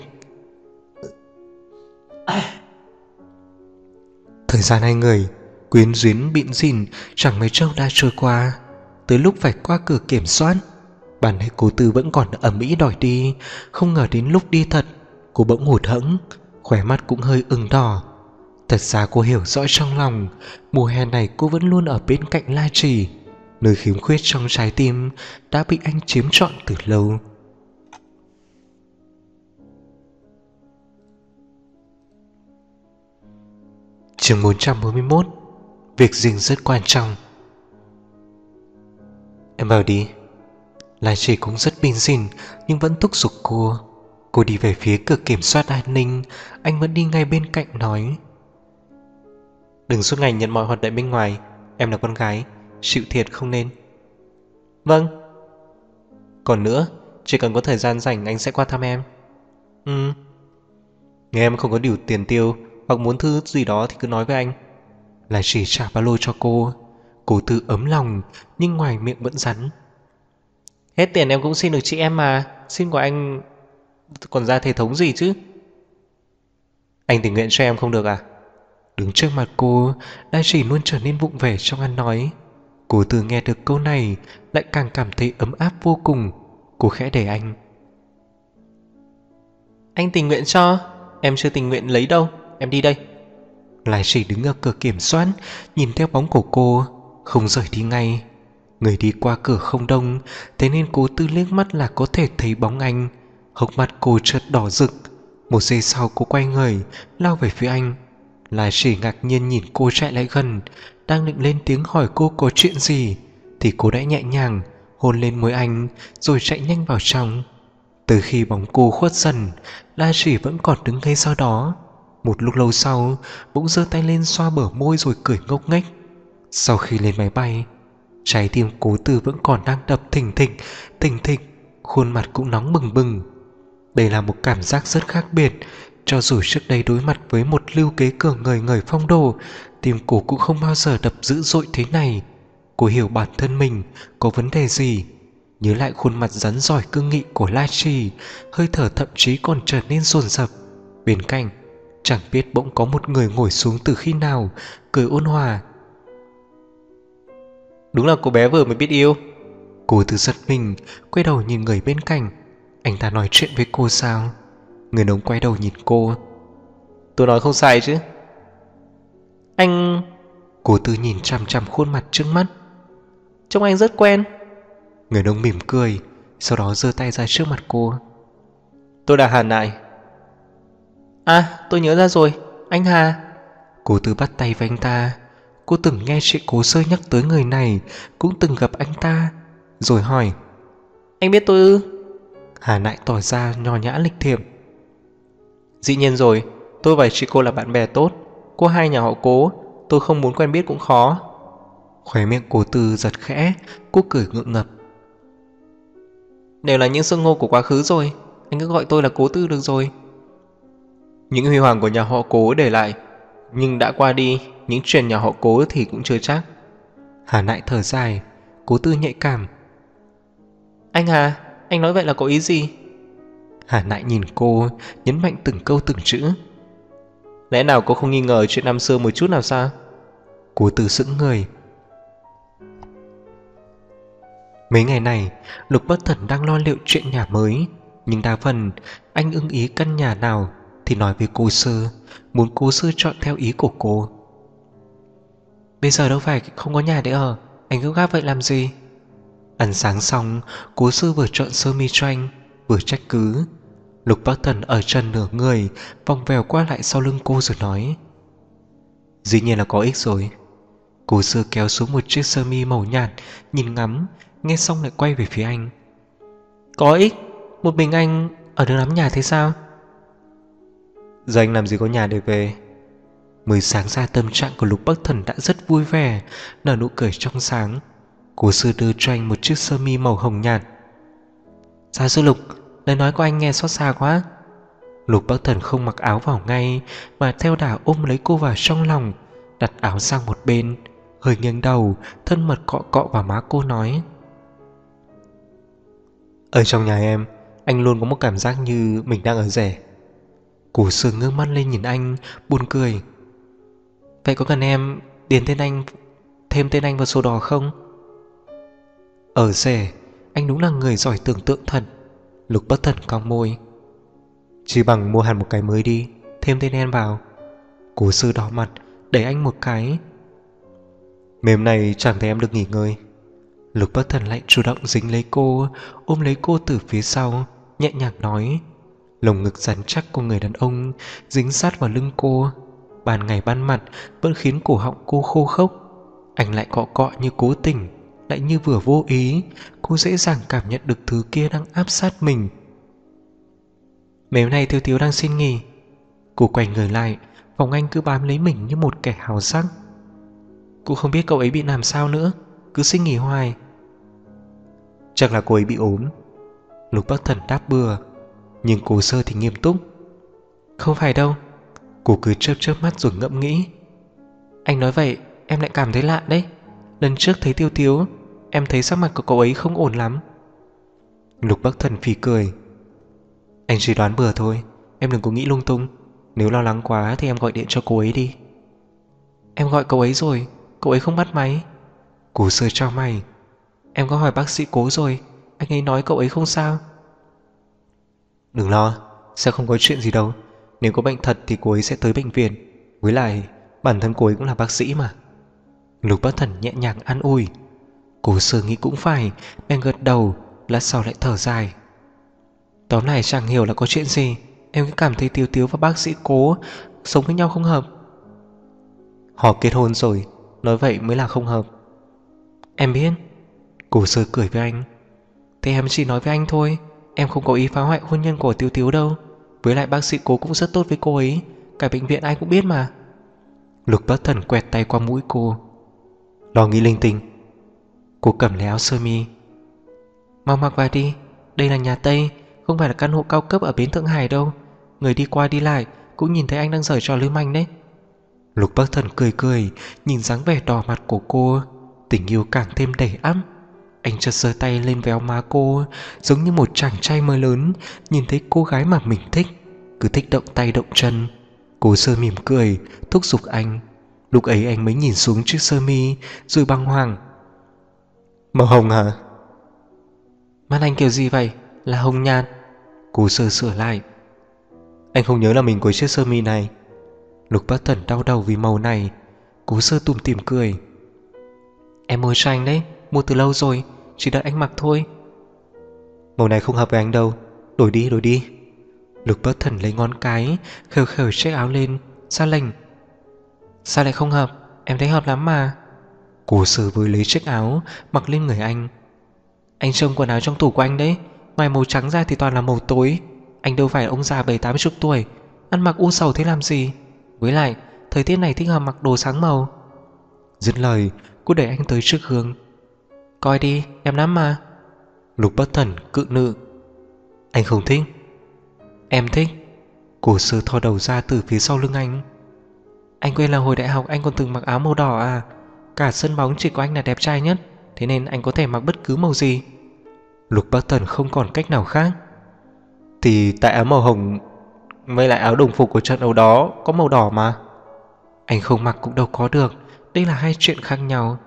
Thời gian hai người quyến luyến bịn rỉn chẳng mấy chốc đã trôi qua. Tới lúc phải qua cửa kiểm soát, Toàn thấy cô Tư vẫn còn ầm ĩ đòi đi. Không ngờ đến lúc đi thật, cô bỗng hụt hẫng, khóe mắt cũng hơi ửng đỏ. Thật ra cô hiểu rõ trong lòng, mùa hè này cô vẫn luôn ở bên cạnh La Trì, nơi khiếm khuyết trong trái tim đã bị anh chiếm trọn từ lâu. Chương bốn trăm bốn mươi mốt. Việc riêng rất quan trọng. Em vào đi. La Trì cũng rất bình dịn nhưng vẫn thúc giục cô. Cô đi về phía cửa kiểm soát an ninh. Anh vẫn đi ngay bên cạnh nói: Đừng suốt ngày nhận mọi hoạt động bên ngoài. Em là con gái, chịu thiệt không nên. Vâng. Còn nữa, chỉ cần có thời gian rảnh anh sẽ qua thăm em. Ừ. Nếu em không có đủ tiền tiêu hoặc muốn thứ gì đó thì cứ nói với anh. Là chỉ trả ba lô cho cô. Cô Tư ấm lòng nhưng ngoài miệng vẫn rắn: Hết tiền em cũng xin được chị em mà. Xin của anh còn ra thể thống gì chứ. Anh tình nguyện cho em không được à? Đứng trước mặt cô, đã chỉ luôn trở nên vụng về trong ăn nói. Cô Tư nghe được câu này lại càng cảm thấy ấm áp vô cùng. Cô khẽ để anh: Anh tình nguyện cho, em chưa tình nguyện lấy đâu. Em đi đây. Lại chỉ đứng ở cửa kiểm soát, nhìn theo bóng của cô, không rời đi ngay. Người đi qua cửa không đông, thế nên cô Tư liếc mắt là có thể thấy bóng anh. Hốc mắt cô chợt đỏ rực. Một giây sau cô quay người, lao về phía anh. Lại chỉ ngạc nhiên nhìn cô chạy lại gần, đang định lên tiếng hỏi cô có chuyện gì, thì cô đã nhẹ nhàng hôn lên môi anh rồi chạy nhanh vào trong. Từ khi bóng cô khuất dần, La Chỉ vẫn còn đứng ngay sau đó. Một lúc lâu sau, bỗng giơ tay lên xoa bờ môi rồi cười ngốc nghếch. Sau khi lên máy bay, trái tim Cố Tư vẫn còn đang đập thình thịch, thình thịch, khuôn mặt cũng nóng bừng bừng. Đây là một cảm giác rất khác biệt. Cho dù trước đây đối mặt với một lưu kế cường người người phong độ, tim cô cũng không bao giờ đập dữ dội thế này. Cô hiểu bản thân mình có vấn đề gì. Nhớ lại khuôn mặt rắn giỏi cương nghị của La Trì, hơi thở thậm chí còn trở nên dồn dập. Bên cạnh, chẳng biết bỗng có một người ngồi xuống từ khi nào, cười ôn hòa: Đúng là cô bé vừa mới biết yêu. Cô Tư giật mình, quay đầu nhìn người bên cạnh. Anh ta nói chuyện với cô sao? Người nông quay đầu nhìn cô: Tôi nói không sai chứ? Anh... Cô Tư nhìn chằm chằm khuôn mặt trước mắt: Trông anh rất quen. Người nông mỉm cười, sau đó giơ tay ra trước mặt cô: Tôi là Hà Nại. À, tôi nhớ ra rồi, anh Hà. Cô Tư bắt tay với anh ta. Cô từng nghe chị Cố Sơ nhắc tới người này, cũng từng gặp anh ta. Rồi hỏi: Anh biết tôi ư? Hà Nại tỏ ra nho nhã lịch thiệp: Dĩ nhiên rồi, tôi và chị cô là bạn bè tốt. Cô hai nhà họ Cố, tôi không muốn quen biết cũng khó. Khóe miệng Cố Tư giật khẽ, cô cười ngượng ngập: Đều là những xưng hô của quá khứ rồi, anh cứ gọi tôi là Cố Tư được rồi. Những huy hoàng của nhà họ Cố để lại nhưng đã qua đi, những chuyện nhà họ Cố thì cũng chưa chắc. Hà Nại thở dài. Cố Tư nhạy cảm: Anh Hà, anh nói vậy là có ý gì? Hà Nại nhìn cô, nhấn mạnh từng câu từng chữ: Lẽ nào cô không nghi ngờ chuyện năm xưa một chút nào sao? Cố Tư sững người. Mấy ngày này, Lục Bất Thần đang lo liệu chuyện nhà mới, nhưng đa phần anh ưng ý căn nhà nào thì nói với cô Sơ, muốn cô Sơ chọn theo ý của cô. Bây giờ đâu phải không có nhà để ở, anh gấp gáp vậy làm gì? Ăn sáng xong, Cố Sư vừa chọn sơ mi cho anh, vừa trách cứ. Lục Bắc Thần ở chân nửa người, vòng vèo qua lại sau lưng cô rồi nói: Dĩ nhiên là có ích rồi. Cố Sư kéo xuống một chiếc sơ mi màu nhạt, nhìn ngắm, nghe xong lại quay về phía anh: Có ích? Một mình anh ở được lắm nhà thế sao? Giờ anh làm gì có nhà để về. Mới sáng ra tâm trạng của Lục Bắc Thần đã rất vui vẻ, nở nụ cười trong sáng. Cố Sư đưa cho anh một chiếc sơ mi màu hồng nhạt. Giáo sư Lục, lời nói của anh nghe xót xa quá. Lục Bắc Thần không mặc áo vào ngay, mà theo đà ôm lấy cô vào trong lòng, đặt áo sang một bên, hơi nghiêng đầu, thân mật cọ cọ vào má cô nói: Ở trong nhà em, anh luôn có một cảm giác như mình đang ở rể. Cố Sư ngước mắt lên nhìn anh, buồn cười: Vậy có cần em điền tên anh, thêm tên anh vào sổ đỏ không? Ở rể, Anh đúng là người giỏi tưởng tượng thật. Lục Bất Thần cong môi. Chỉ bằng mua hẳn một cái mới đi, thêm tên em vào. Cố Sư đỏ mặt, đẩy anh một cái. Mềm này chẳng thấy em được nghỉ ngơi. Lục Bất Thần lại chủ động dính lấy cô, ôm lấy cô từ phía sau, nhẹ nhàng nói. Lồng ngực rắn chắc của người đàn ông dính sát vào lưng cô, ban ngày ban mặt vẫn khiến cổ họng cô khô khốc. Anh lại cọ cọ như cố tình, lại như vừa vô ý. Cô dễ dàng cảm nhận được thứ kia đang áp sát mình. Mấy hôm nay Tiêu Tiếu đang xin nghỉ. Cô quay người lại, vòng anh cứ bám lấy mình như một kẻ háo sắc. Cô không biết cậu ấy bị làm sao nữa, cứ xin nghỉ hoài. Chắc là cô ấy bị ốm. Lục Bắc Thần đáp bừa. Nhưng Cố Sơ thì nghiêm túc. Không phải đâu. Cô cứ chớp chớp mắt rồi ngẫm nghĩ. Anh nói vậy em lại cảm thấy lạ đấy. Lần trước thấy Tiêu Tiếu, em thấy sắc mặt của cậu ấy không ổn lắm. Lục Bắc Thần phì cười. Anh chỉ đoán bừa thôi, em đừng có nghĩ lung tung. Nếu lo lắng quá thì em gọi điện cho cô ấy đi. Em gọi cậu ấy rồi, cậu ấy không bắt máy. Cố Sơ chau mày. Em có hỏi bác sĩ Cố rồi, anh ấy nói cậu ấy không sao. Đừng lo, sẽ không có chuyện gì đâu. Nếu có bệnh thật thì cô ấy sẽ tới bệnh viện. Với lại bản thân cô ấy cũng là bác sĩ mà. Lục Bắc Thần nhẹ nhàng an ủi. Cố Sơ nghĩ cũng phải, bèn gật đầu, lát sau lại thở dài. Tóm lại chẳng hiểu là có chuyện gì, em cứ cảm thấy Tiếu Tiếu và bác sĩ Cố sống với nhau không hợp. Họ kết hôn rồi, nói vậy mới là không hợp. Em biết. Cố Sơ cười với anh. Thế em chỉ nói với anh thôi, em không có ý phá hoại hôn nhân của Tiếu Tiếu đâu. Với lại bác sĩ Cố cũng rất tốt với cô ấy, cả bệnh viện ai cũng biết mà. Lục Bắc Thần quẹt tay qua mũi cô. Lo nghĩ linh tinh. Cô cầm lấy áo sơ mi. Mau mặc vào đi, đây là nhà Tây, không phải là căn hộ cao cấp ở bến Thượng Hải đâu. Người đi qua đi lại cũng nhìn thấy anh đang giở trò lưu manh đấy. Lục Bắc Thần cười cười, nhìn dáng vẻ đỏ mặt của cô, tình yêu càng thêm đầy ắp. Anh chợt giơ tay lên véo má cô, giống như một chàng trai mới lớn nhìn thấy cô gái mà mình thích, cứ thích động tay động chân. Cố Sơ mỉm cười, thúc giục anh. Lúc ấy anh mới nhìn xuống chiếc sơ mi, rồi băng hoàng. Màu hồng hả? Mắt anh kiểu gì vậy? Là hồng nhạt. Cố Sơ sửa lại. Anh không nhớ là mình có chiếc sơ mi này. Lục Bắc Thần đau đầu vì màu này. Cố Sơ tủm tỉm cười. Em mua cho anh đấy, mua từ lâu rồi, chỉ đợi anh mặc thôi. Màu này không hợp với anh đâu, đổi đi đổi đi. Lục Bắc Thần lấy ngón cái khều khều chiếc áo lên, ra lệnh. Sao lại không hợp? Em thấy hợp lắm mà. Cố Sơ với lấy chiếc áo mặc lên người anh. Anh trông quần áo trong tủ của anh đấy, ngoài màu trắng ra thì toàn là màu tối. Anh đâu phải ông già bảy tám chục tuổi, ăn mặc u sầu thế làm gì? Với lại thời tiết này thích hợp mặc đồ sáng màu. Dứt lời, cô đẩy anh tới trước gương. Coi đi, em nắm mà. Lục Bắc Thần cự nữ. Anh không thích. Em thích. Cố Sơ thò đầu ra từ phía sau lưng anh. Anh quên là hồi đại học anh còn từng mặc áo màu đỏ à? Cả sân bóng chỉ có anh là đẹp trai nhất, thế nên anh có thể mặc bất cứ màu gì. Lục Bắc Thần không còn cách nào khác. Thì tại áo màu hồng với lại áo đồng phục của trận đấu đó có màu đỏ mà. Anh không mặc cũng đâu có được, đây là hai chuyện khác nhau.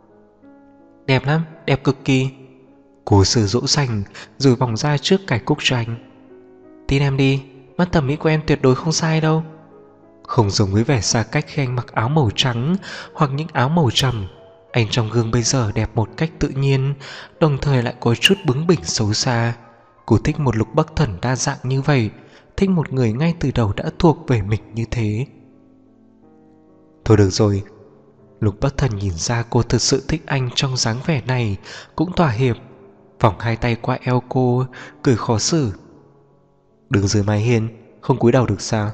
Đẹp lắm, đẹp cực kỳ. Cố Sơ dỗ dành rồi vòng ra trước cài cúc cho anh. Tin em đi, mắt thẩm mỹ của em tuyệt đối không sai đâu. Không giống với vẻ xa cách khi anh mặc áo màu trắng hoặc những áo màu trầm, anh trong gương bây giờ đẹp một cách tự nhiên, đồng thời lại có chút bướng bỉnh xấu xa. Cô thích một Lục Bắc Thần đa dạng như vậy, thích một người ngay từ đầu đã thuộc về mình như thế. Thôi được rồi. Lục Bắc Thần nhìn ra cô thực sự thích anh trong dáng vẻ này, cũng thỏa hiệp, vòng hai tay qua eo cô, cười khó xử. Đứng dưới mái hiên, không cúi đầu được sao?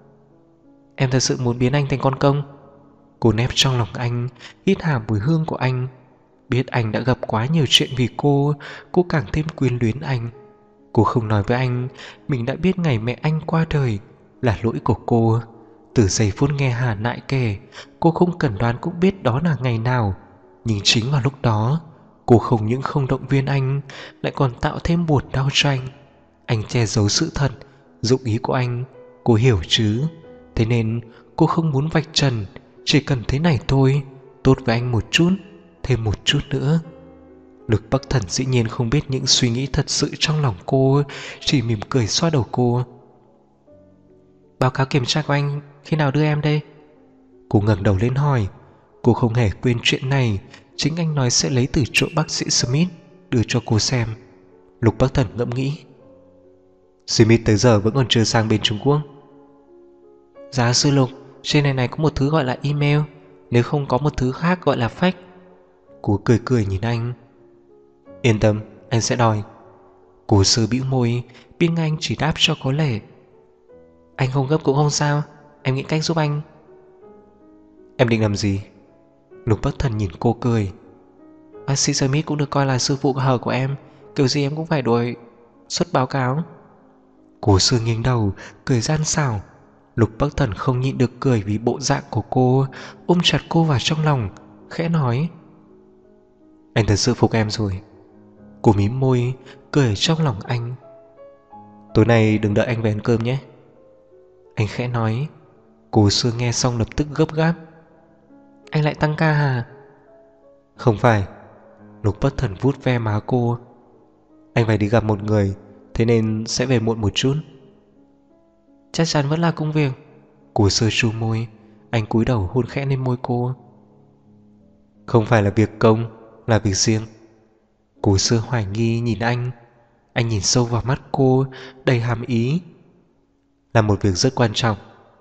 Em thật sự muốn biến anh thành con công. Cô nép trong lòng anh, hít hà mùi hương của anh. Biết anh đã gặp quá nhiều chuyện vì cô, cô càng thêm quyến luyến anh. Cô không nói với anh mình đã biết ngày mẹ anh qua đời là lỗi của cô. Từ giây phút nghe Hà Nại kể, cô không cần đoán cũng biết đó là ngày nào. Nhưng chính vào lúc đó, cô không những không động viên anh, lại còn tạo thêm buồn đau cho anh. Anh che giấu sự thật, dụng ý của anh, cô hiểu chứ. Thế nên cô không muốn vạch trần, chỉ cần thế này thôi, tốt với anh một chút, thêm một chút nữa. Lục Bắc Thần dĩ nhiên không biết những suy nghĩ thật sự trong lòng cô, chỉ mỉm cười xoa đầu cô. Báo cáo kiểm tra của anh khi nào đưa em đây? Cô ngẩng đầu lên hỏi. Cô không hề quên chuyện này, chính anh nói sẽ lấy từ chỗ bác sĩ Smith đưa cho cô xem. Lục Bắc Thần ngẫm nghĩ. Smith tới giờ vẫn còn chưa sang bên Trung Quốc. Giáo sư Lục, trên này này có một thứ gọi là email, nếu không có một thứ khác gọi là fax. Cô cười cười nhìn anh. Yên tâm, anh sẽ đòi. Cô sơ bĩu môi, biết anh chỉ đáp cho có lệ. Anh không gấp cũng không sao, em nghĩ cách giúp anh. Em định làm gì? Lục Bắc Thần nhìn cô cười. Bác sĩ Smith cũng được coi là sư phụ hờ của em, kiểu gì em cũng phải đuổi xuất báo cáo. Cô sư nghiêng đầu, cười gian xảo. Lục Bắc Thần không nhịn được cười vì bộ dạng của cô, ôm chặt cô vào trong lòng, khẽ nói. Anh thật sự phục em rồi. Cô mím môi, cười trong lòng anh. Tối nay đừng đợi anh về ăn cơm nhé. Anh khẽ nói. Cô sư nghe xong lập tức gấp gáp. Anh lại tăng ca hả? Không phải. Lục Bắc Thần vuốt ve má cô. Anh phải đi gặp một người, thế nên sẽ về muộn một chút. Chắc chắn vẫn là công việc. Cô sơ chu môi. Anh cúi đầu hôn khẽ lên môi cô. Không phải là việc công, là việc riêng. Cô sơ hoài nghi nhìn anh. Anh nhìn sâu vào mắt cô, đầy hàm ý. Là một việc rất quan trọng.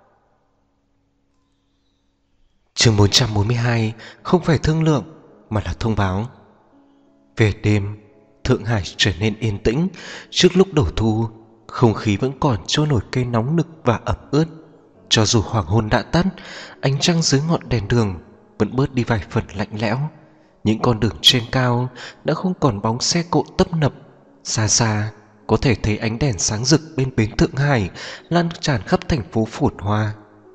Chương bốn trăm bốn mươi hai. Không phải thương lượng mà là thông báo. Về đêm, Thượng Hải trở nên yên tĩnh. Trước lúc đầu thu, không khí vẫn còn trôi nổi cây nóng nực và ẩm ướt. Cho dù hoàng hôn đã tắt, ánh trăng dưới ngọn đèn đường vẫn bớt đi vài phần lạnh lẽo. Những con đường trên cao đã không còn bóng xe cộ tấp nập. Xa xa có thể thấy ánh đèn sáng rực bên bến Thượng Hải lan tràn khắp thành phố phồn hoa.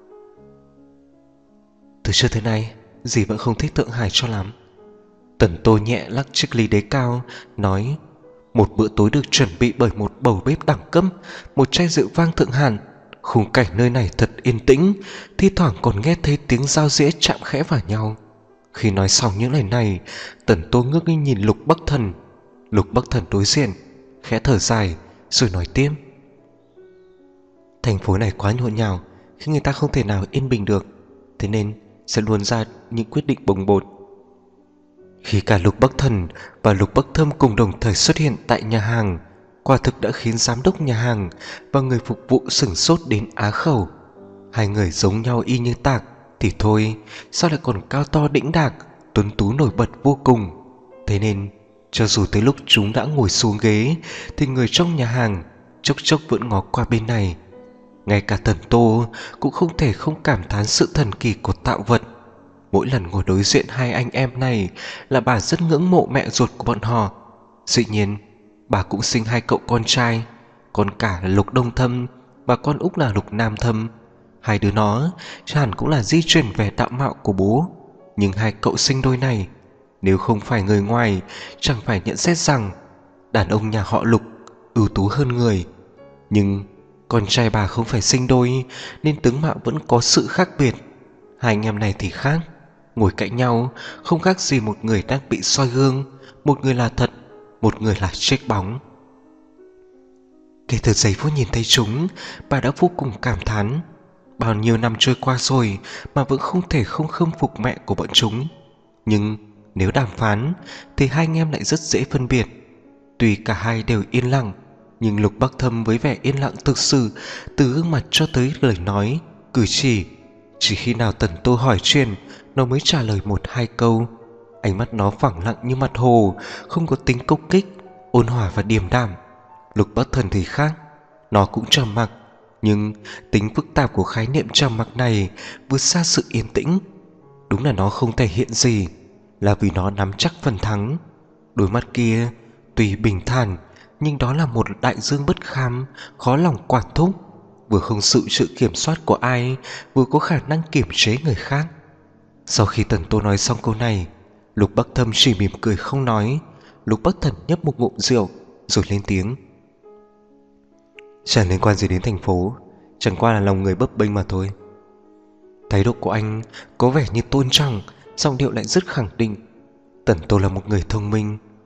Từ trước tới nay, dì vẫn không thích Thượng Hải cho lắm. Tần Tô nhẹ lắc chiếc ly đế cao, nói. Một bữa tối được chuẩn bị bởi một bầu bếp đẳng cấp, một chai rượu vang Thượng Hàn. Khung cảnh nơi này thật yên tĩnh, thi thoảng còn nghe thấy tiếng dao dĩa chạm khẽ vào nhau. Khi nói xong những lời này, Tần Tô ngước lên nhìn Lục Bắc Thần. Lục Bắc Thần đối diện, khẽ thở dài rồi nói tiếp. Thành phố này quá nhộn nhào, khi người ta không thể nào yên bình được, thế nên sẽ luôn ra những quyết định bồng bột. Khi cả Lục Bắc Thần và Lục Bắc Thâm cùng đồng thời xuất hiện tại nhà hàng, quả thực đã khiến giám đốc nhà hàng và người phục vụ sửng sốt đến á khẩu. Hai người giống nhau y như tạc thì thôi, sao lại còn cao to đĩnh đạc, tuấn tú nổi bật vô cùng. Thế nên cho dù tới lúc chúng đã ngồi xuống ghế thì người trong nhà hàng chốc chốc vẫn ngó qua bên này. Ngay cả Tần Tô cũng không thể không cảm thán sự thần kỳ của tạo vật. Mỗi lần ngồi đối diện hai anh em này là bà rất ngưỡng mộ mẹ ruột của bọn họ. Dĩ nhiên bà cũng sinh hai cậu con trai, con cả là Lục Đông Thâm và con út là Lục Nam Thâm. Hai đứa nó hẳn cũng là di truyền về đạo mạo của bố. Nhưng hai cậu sinh đôi này, nếu không phải người ngoài chẳng phải nhận xét rằng đàn ông nhà họ Lục ưu tú hơn người. Nhưng con trai bà không phải sinh đôi nên tướng mạo vẫn có sự khác biệt. Hai anh em này thì khác, ngồi cạnh nhau không khác gì một người đang bị soi gương. Một người là thật, một người là chiếc bóng. Kể từ giây phút nhìn thấy chúng, bà đã vô cùng cảm thán. Bao nhiêu năm trôi qua rồi mà vẫn không thể không khâm phục mẹ của bọn chúng. Nhưng nếu đàm phán thì hai anh em lại rất dễ phân biệt. Tuy cả hai đều yên lặng, nhưng Lục Bắc Thâm với vẻ yên lặng thực sự, từ gương mặt cho tới lời nói, cử chỉ, chỉ khi nào Tần Tô hỏi chuyện nó mới trả lời một hai câu. Ánh mắt nó phẳng lặng như mặt hồ, không có tính công kích, ôn hòa và điềm đạm. Lục Bắc Thần thì khác, nó cũng trầm mặc, nhưng tính phức tạp của khái niệm trầm mặc này vượt xa sự yên tĩnh. Đúng là nó không thể hiện gì, là vì nó nắm chắc phần thắng. Đôi mắt kia tuy bình thản, nhưng đó là một đại dương bất kham, khó lòng quản thúc, vừa không sự sự kiểm soát của ai, vừa có khả năng kiểm chế người khác. Sau khi Tần Tô nói xong câu này, Lục Bắc Thâm chỉ mỉm cười không nói. Lục Bắc Thần nhấp một ngụm rượu rồi lên tiếng. Chẳng liên quan gì đến thành phố, chẳng qua là lòng người bấp bênh mà thôi. Thái độ của anh có vẻ như tôn trọng, giọng điệu lại rất khẳng định. Tần Tô là một người thông minh,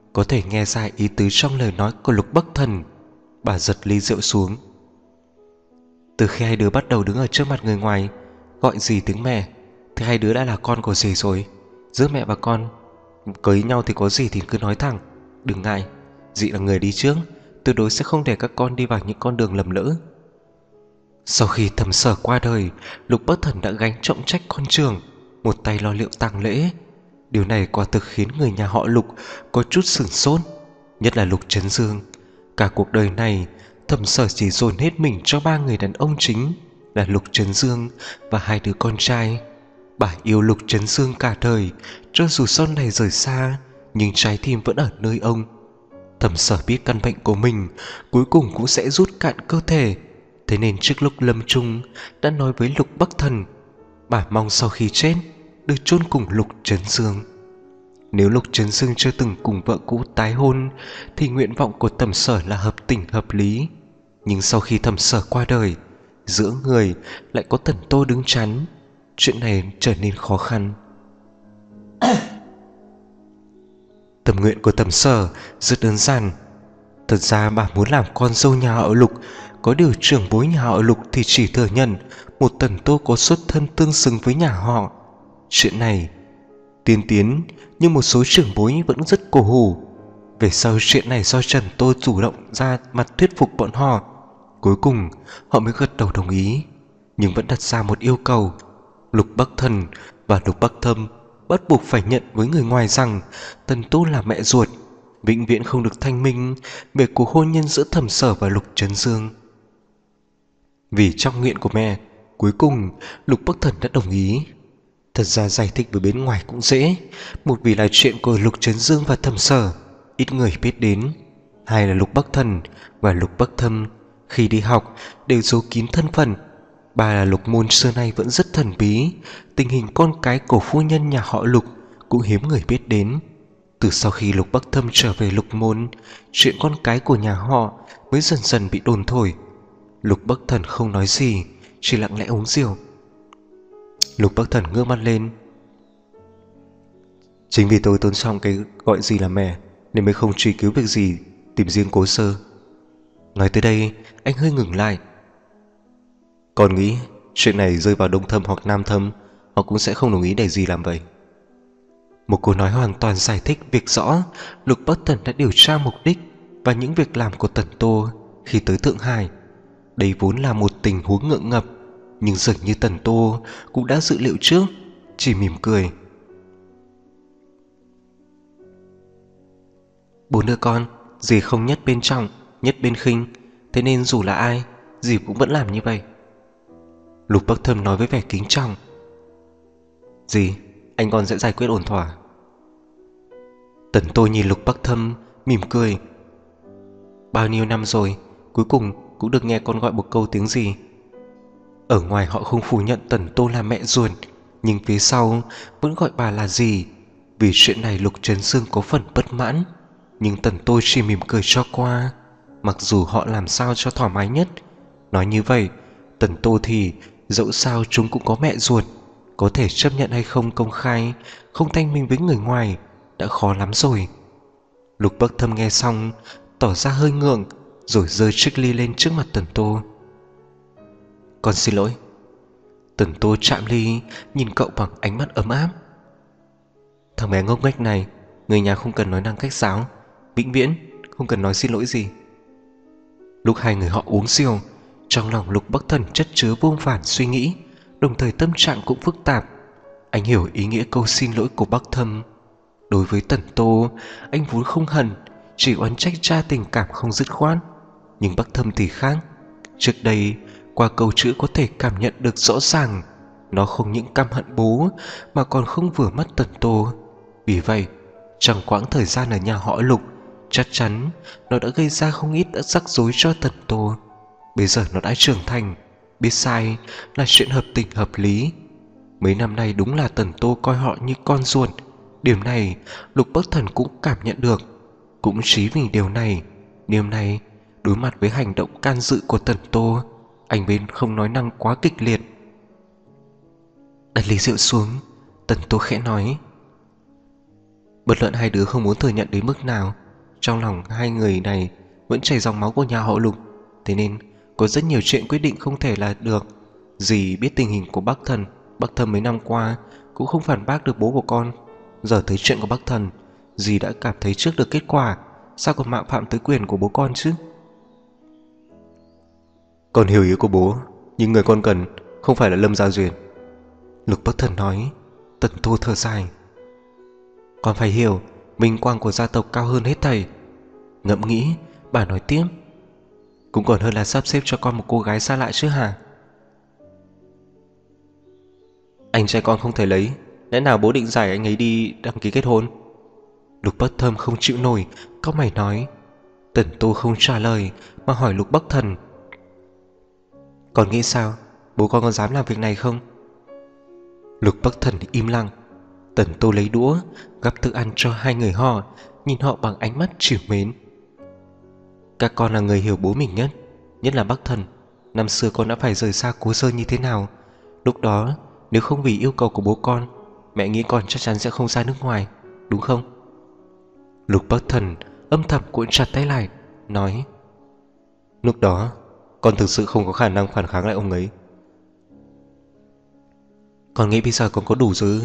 có thể nghe ra ý tứ trong lời nói của Lục Bắc Thần. Bà giật ly rượu xuống. Từ khi hai đứa bắt đầu đứng ở trước mặt người ngoài gọi dì tiếng mẹ thì hai đứa đã là con của dì rồi. Giữa mẹ và con cưới nhau thì có gì thì cứ nói thẳng, đừng ngại. Dì là người đi trước, tuyệt đối sẽ không để các con đi vào những con đường lầm lỡ. Sau khi Thẩm Sở qua đời, Lục Bắc Thần đã gánh trọng trách con trường, một tay lo liệu tang lễ. Điều này quả thực khiến người nhà họ Lục có chút sửng sốt, nhất là Lục Trấn Dương. Cả cuộc đời này Thẩm Sở chỉ dồn hết mình cho ba người đàn ông chính là Lục Trấn Dương và hai đứa con trai. Bà yêu Lục Trấn Dương cả đời, cho dù sau này rời xa nhưng trái tim vẫn ở nơi ông. Thẩm Sở biết căn bệnh của mình cuối cùng cũng sẽ rút cạn cơ thể, thế nên trước lúc lâm chung đã nói với Lục Bắc Thần bà mong sau khi chết được chôn cùng Lục Trấn Dương. Nếu Lục Trấn Dương chưa từng cùng vợ cũ tái hôn thì nguyện vọng của Thẩm Sở là hợp tình hợp lý. Nhưng sau khi Thẩm Sở qua đời, giữa người lại có Tần Tô đứng chắn, chuyện này trở nên khó khăn. Tâm nguyện của Thẩm Sở rất đơn giản. Thật ra bà muốn làm con dâu nhà họ Lục, có điều trưởng bối nhà họ Lục thì chỉ thừa nhận một Tần Tô có xuất thân tương xứng với nhà họ. Chuyện này tiên tiến nhưng một số trưởng bối vẫn rất cổ hủ. Về sau chuyện này do Trần Tô chủ động ra mặt thuyết phục bọn họ, cuối cùng họ mới gật đầu đồng ý, nhưng vẫn đặt ra một yêu cầu. Lục Bắc Thần và Lục Bắc Thâm bắt buộc phải nhận với người ngoài rằng Tần Tô là mẹ ruột, vĩnh viễn không được thanh minh về cuộc hôn nhân giữa Thẩm Sở và Lục Trấn Dương. Vì trong nguyện của mẹ, cuối cùng Lục Bắc Thần đã đồng ý. Thật ra giải thích với bên ngoài cũng dễ. Một vì là chuyện của Lục Trấn Dương và Thẩm Sở ít người biết đến, hai là Lục Bắc Thần và Lục Bắc Thâm khi đi học đều giấu kín thân phận, ba là Lục môn xưa nay vẫn rất thần bí, tình hình con cái của phu nhân nhà họ Lục cũng hiếm người biết đến. Từ sau khi Lục Bắc Thâm trở về Lục môn, chuyện con cái của nhà họ mới dần dần bị đồn thổi. Lục Bắc Thần không nói gì, chỉ lặng lẽ uống rượu. Lục Bắc Thần ngước mắt lên. Chính vì tôi tôn trọng cái gọi gì là mẹ nên mới không truy cứu việc gì tìm riêng Cố Sơ. Nói tới đây anh hơi ngừng lại. Còn nghĩ chuyện này rơi vào Đông Thâm hoặc Nam Thâm, họ cũng sẽ không đồng ý để gì làm vậy. Một câu nói hoàn toàn giải thích việc rõ Lục Bắc Thần đã điều tra mục đích và những việc làm của Tần Tô khi tới Thượng Hải. Đây vốn là một tình huống ngượng ngập, nhưng dường như Tần Tô cũng đã dự liệu trước, chỉ mỉm cười. Bốn đứa con, dì không nhất bên trọng, nhất bên khinh, thế nên dù là ai, dì cũng vẫn làm như vậy. Lục Bắc Thâm nói với vẻ kính trọng. Dì, anh con sẽ giải quyết ổn thỏa. Tần Tô nhìn Lục Bắc Thâm, mỉm cười. Bao nhiêu năm rồi, cuối cùng cũng được nghe con gọi một câu tiếng gì. Ở ngoài họ không phủ nhận Tần Tô là mẹ ruột, nhưng phía sau vẫn gọi bà là dì. Vì chuyện này Lục Trấn Dương có phần bất mãn, nhưng Tần Tô chỉ mỉm cười cho qua, mặc dù họ làm sao cho thoải mái nhất. Nói như vậy, Tần Tô thì dẫu sao chúng cũng có mẹ ruột, có thể chấp nhận hay không công khai, không thanh minh với người ngoài đã khó lắm rồi. Lục Bắc Thâm nghe xong tỏ ra hơi ngượng, rồi giơ chiếc ly lên trước mặt Tần Tô. Con xin lỗi. Tần Tô chạm ly, nhìn cậu bằng ánh mắt ấm áp. Thằng bé ngốc nghếch này, người nhà không cần nói năng cách sáo, vĩnh viễn không cần nói xin lỗi gì. Lúc hai người họ uống rượu, trong lòng Lục Bắc Thần chất chứa vô vàn suy nghĩ, đồng thời tâm trạng cũng phức tạp. Anh hiểu ý nghĩa câu xin lỗi của Bắc Thâm. Đối với Tần Tô, anh vốn không hận, chỉ oán trách cha tình cảm không dứt khoát. Nhưng Bắc Thâm thì khác. Trước đây, qua câu chữ có thể cảm nhận được rõ ràng nó không những căm hận bố mà còn không vừa mắt Tần Tô. Vì vậy, trong quãng thời gian ở nhà họ Lục, chắc chắn nó đã gây ra không ít rắc rối cho Tần Tô. Bây giờ nó đã trưởng thành, biết sai là chuyện hợp tình hợp lý. Mấy năm nay đúng là Tần Tô coi họ như con ruột. Điểm này Lục Bắc Thần cũng cảm nhận được. Cũng chỉ vì điều này, đêm nay đối mặt với hành động can dự của Tần Tô, anh bên không nói năng quá kịch liệt. Đặt ly rượu xuống, Tần Tô khẽ nói. Bất luận hai đứa không muốn thừa nhận đến mức nào, trong lòng hai người này vẫn chảy dòng máu của nhà họ Lục. Thế nên có rất nhiều chuyện quyết định không thể là được. Dì biết tình hình của Bắc Thần. Bắc Thần mấy năm qua cũng không phản bác được bố của con. Giờ tới chuyện của Bắc Thần, dì đã cảm thấy trước được kết quả, sao còn mạo phạm tới quyền của bố con chứ? Con hiểu ý của bố, nhưng người con cần không phải là Lâm Gia Duyên. Lục Bắc Thần nói. Tần Tô thở dài. Con phải hiểu, vinh quang của gia tộc cao hơn hết thảy. Ngẫm nghĩ, bà nói tiếp. Cũng còn hơn là sắp xếp cho con một cô gái xa lạ chứ hả? Anh trai con không thể lấy, lẽ nào bố định giải anh ấy đi đăng ký kết hôn? Lục Bắc Thâm không chịu nổi, cau mày nói. Tần Tô không trả lời mà hỏi Lục Bắc Thần. Con nghĩ sao? Bố con có dám làm việc này không? Lục Bắc Thần im lặng. Tần Tô lấy đũa gắp thức ăn cho hai người họ, nhìn họ bằng ánh mắt trìu mến. Các con là người hiểu bố mình nhất, nhất là Bắc Thần. Năm xưa con đã phải rời xa Cố Sơn như thế nào. Lúc đó nếu không vì yêu cầu của bố con, mẹ nghĩ con chắc chắn sẽ không ra nước ngoài, đúng không? Lục Bắc Thần âm thầm cuộn chặt tay lại, nói. Lúc đó con thực sự không có khả năng phản kháng lại ông ấy. Con nghĩ bây giờ con có đủ rồi.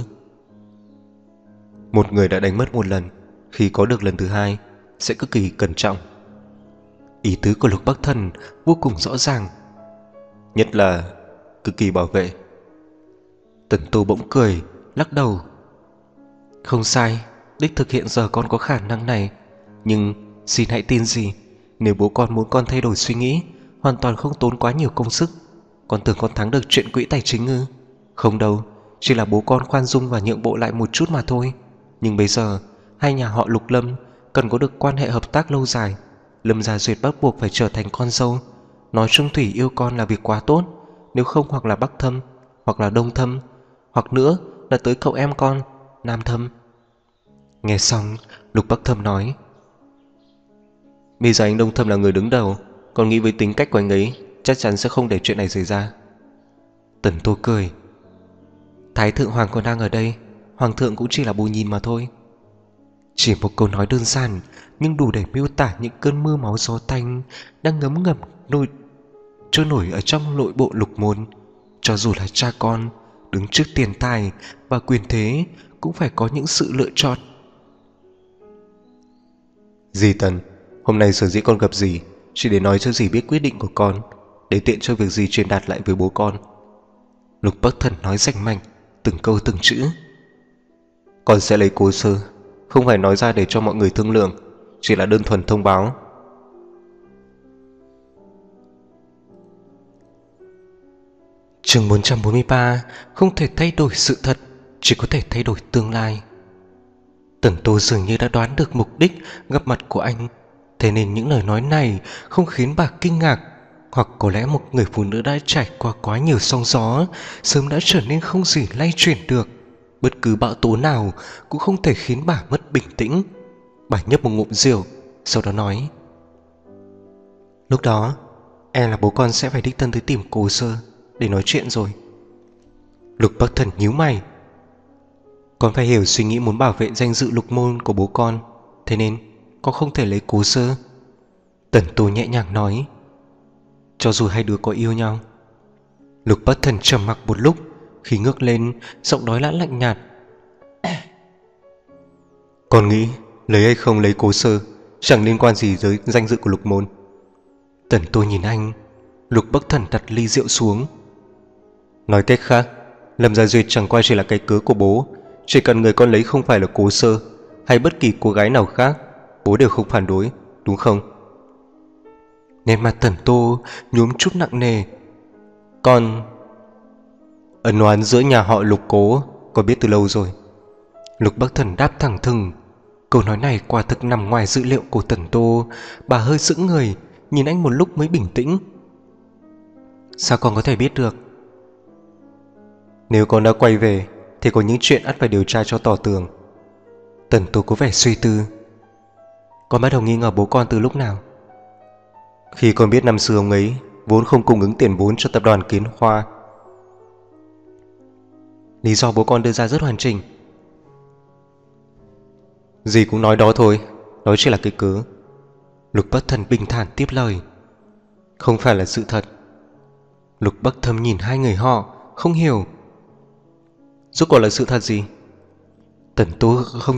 Một người đã đánh mất một lần, khi có được lần thứ hai sẽ cực kỳ cẩn trọng. Ý tứ của Lục Bắc Thần vô cùng rõ ràng, nhất là cực kỳ bảo vệ. Tần Tô bỗng cười, lắc đầu. Không sai, đích thực hiện giờ con có khả năng này. Nhưng xin hãy tin gì, nếu bố con muốn con thay đổi suy nghĩ, hoàn toàn không tốn quá nhiều công sức. Con tưởng con thắng được chuyện quỹ tài chính ư? Không đâu, chỉ là bố con khoan dung và nhượng bộ lại một chút mà thôi. Nhưng bây giờ hai nhà họ Lục Lâm cần có được quan hệ hợp tác lâu dài. Lâm Gia Duyệt bắt buộc phải trở thành con dâu. Nói chung thủy yêu con là việc quá tốt, nếu không hoặc là Bắc Thâm, hoặc là Đông Thâm, hoặc nữa là tới cậu em con Nam Thâm. Nghe xong, Lục Bắc Thâm nói. Bây giờ anh Đông Thâm là người đứng đầu, con nghĩ với tính cách của anh ấy chắc chắn sẽ không để chuyện này xảy ra. Tần Tô cười. Thái thượng hoàng còn đang ở đây, hoàng thượng cũng chỉ là bù nhìn mà thôi. Chỉ một câu nói đơn giản nhưng đủ để miêu tả những cơn mưa máu gió tanh đang ngấm ngầm nổi trôi nổi ở trong nội bộ Lục môn. Cho dù là cha con đứng trước tiền tài và quyền thế cũng phải có những sự lựa chọn. Dì Tần, hôm nay sở dĩ con gặp dì chỉ để nói cho dì biết quyết định của con, để tiện cho việc dì truyền đạt lại với bố con. Lục Bắc Thần nói rành mạch, từng câu từng chữ. Con sẽ lấy Cố Sơ, không phải nói ra để cho mọi người thương lượng, chỉ là đơn thuần thông báo. Chương bốn trăm bốn mươi ba. Không thể thay đổi sự thật, chỉ có thể thay đổi tương lai. Tần Tô dường như đã đoán được mục đích gặp mặt của anh, thế nên những lời nói này không khiến bà kinh ngạc. Hoặc có lẽ một người phụ nữ đã trải qua quá nhiều sóng gió, sớm đã trở nên không gì lay chuyển được. Bất cứ bão tố nào cũng không thể khiến bà mất bình tĩnh. Bà nhấp một ngụm rượu, sau đó nói. Lúc đó e là bố con sẽ phải đích thân tới tìm Cố Sơ để nói chuyện rồi. Lục Bắc Thần nhíu mày. Con phải hiểu suy nghĩ muốn bảo vệ danh dự Lục môn của bố con, thế nên con không thể lấy Cố Sơ. Tần Tô nhẹ nhàng nói. Cho dù hai đứa có yêu nhau. Lục Bắc Thần trầm mặc một lúc, khi ngước lên giọng nói lã lạnh nhạt. Con nghĩ lấy hay không lấy Cố Sơ chẳng liên quan gì tới danh dự của Lục môn. Tần Tô nhìn anh. Lục Bắc Thần đặt ly rượu xuống. Nói cách khác, Lâm Gia Duyệt chẳng qua chỉ là cái cớ của bố. Chỉ cần người con lấy không phải là Cố Sơ hay bất kỳ cô gái nào khác, bố đều không phản đối, đúng không? Nét mặt Tần Tô nhuốm chút nặng nề. Con... Ân oán giữa nhà họ Lục Cố con biết từ lâu rồi. Lục Bắc Thần đáp thẳng thừng. Câu nói này quả thực nằm ngoài dữ liệu của Tần Tô. Bà hơi sững người, nhìn anh một lúc mới bình tĩnh. Sao con có thể biết được? Nếu con đã quay về thì có những chuyện ắt phải điều tra cho tỏ tường. Tần Tô có vẻ suy tư. Con bắt đầu nghi ngờ bố con từ lúc nào? Khi con biết năm xưa ông ấy vốn không cung ứng tiền vốn cho tập đoàn Kiến Hoa. Lý do bố con đưa ra rất hoàn chỉnh. Gì cũng nói đó thôi, đó chỉ là cái cớ. Lục Bắc Thần bình thản tiếp lời. Không phải là sự thật. Lục Bắc Thâm nhìn hai người họ, không hiểu. Rốt cuộc là sự thật gì? Tần Tố không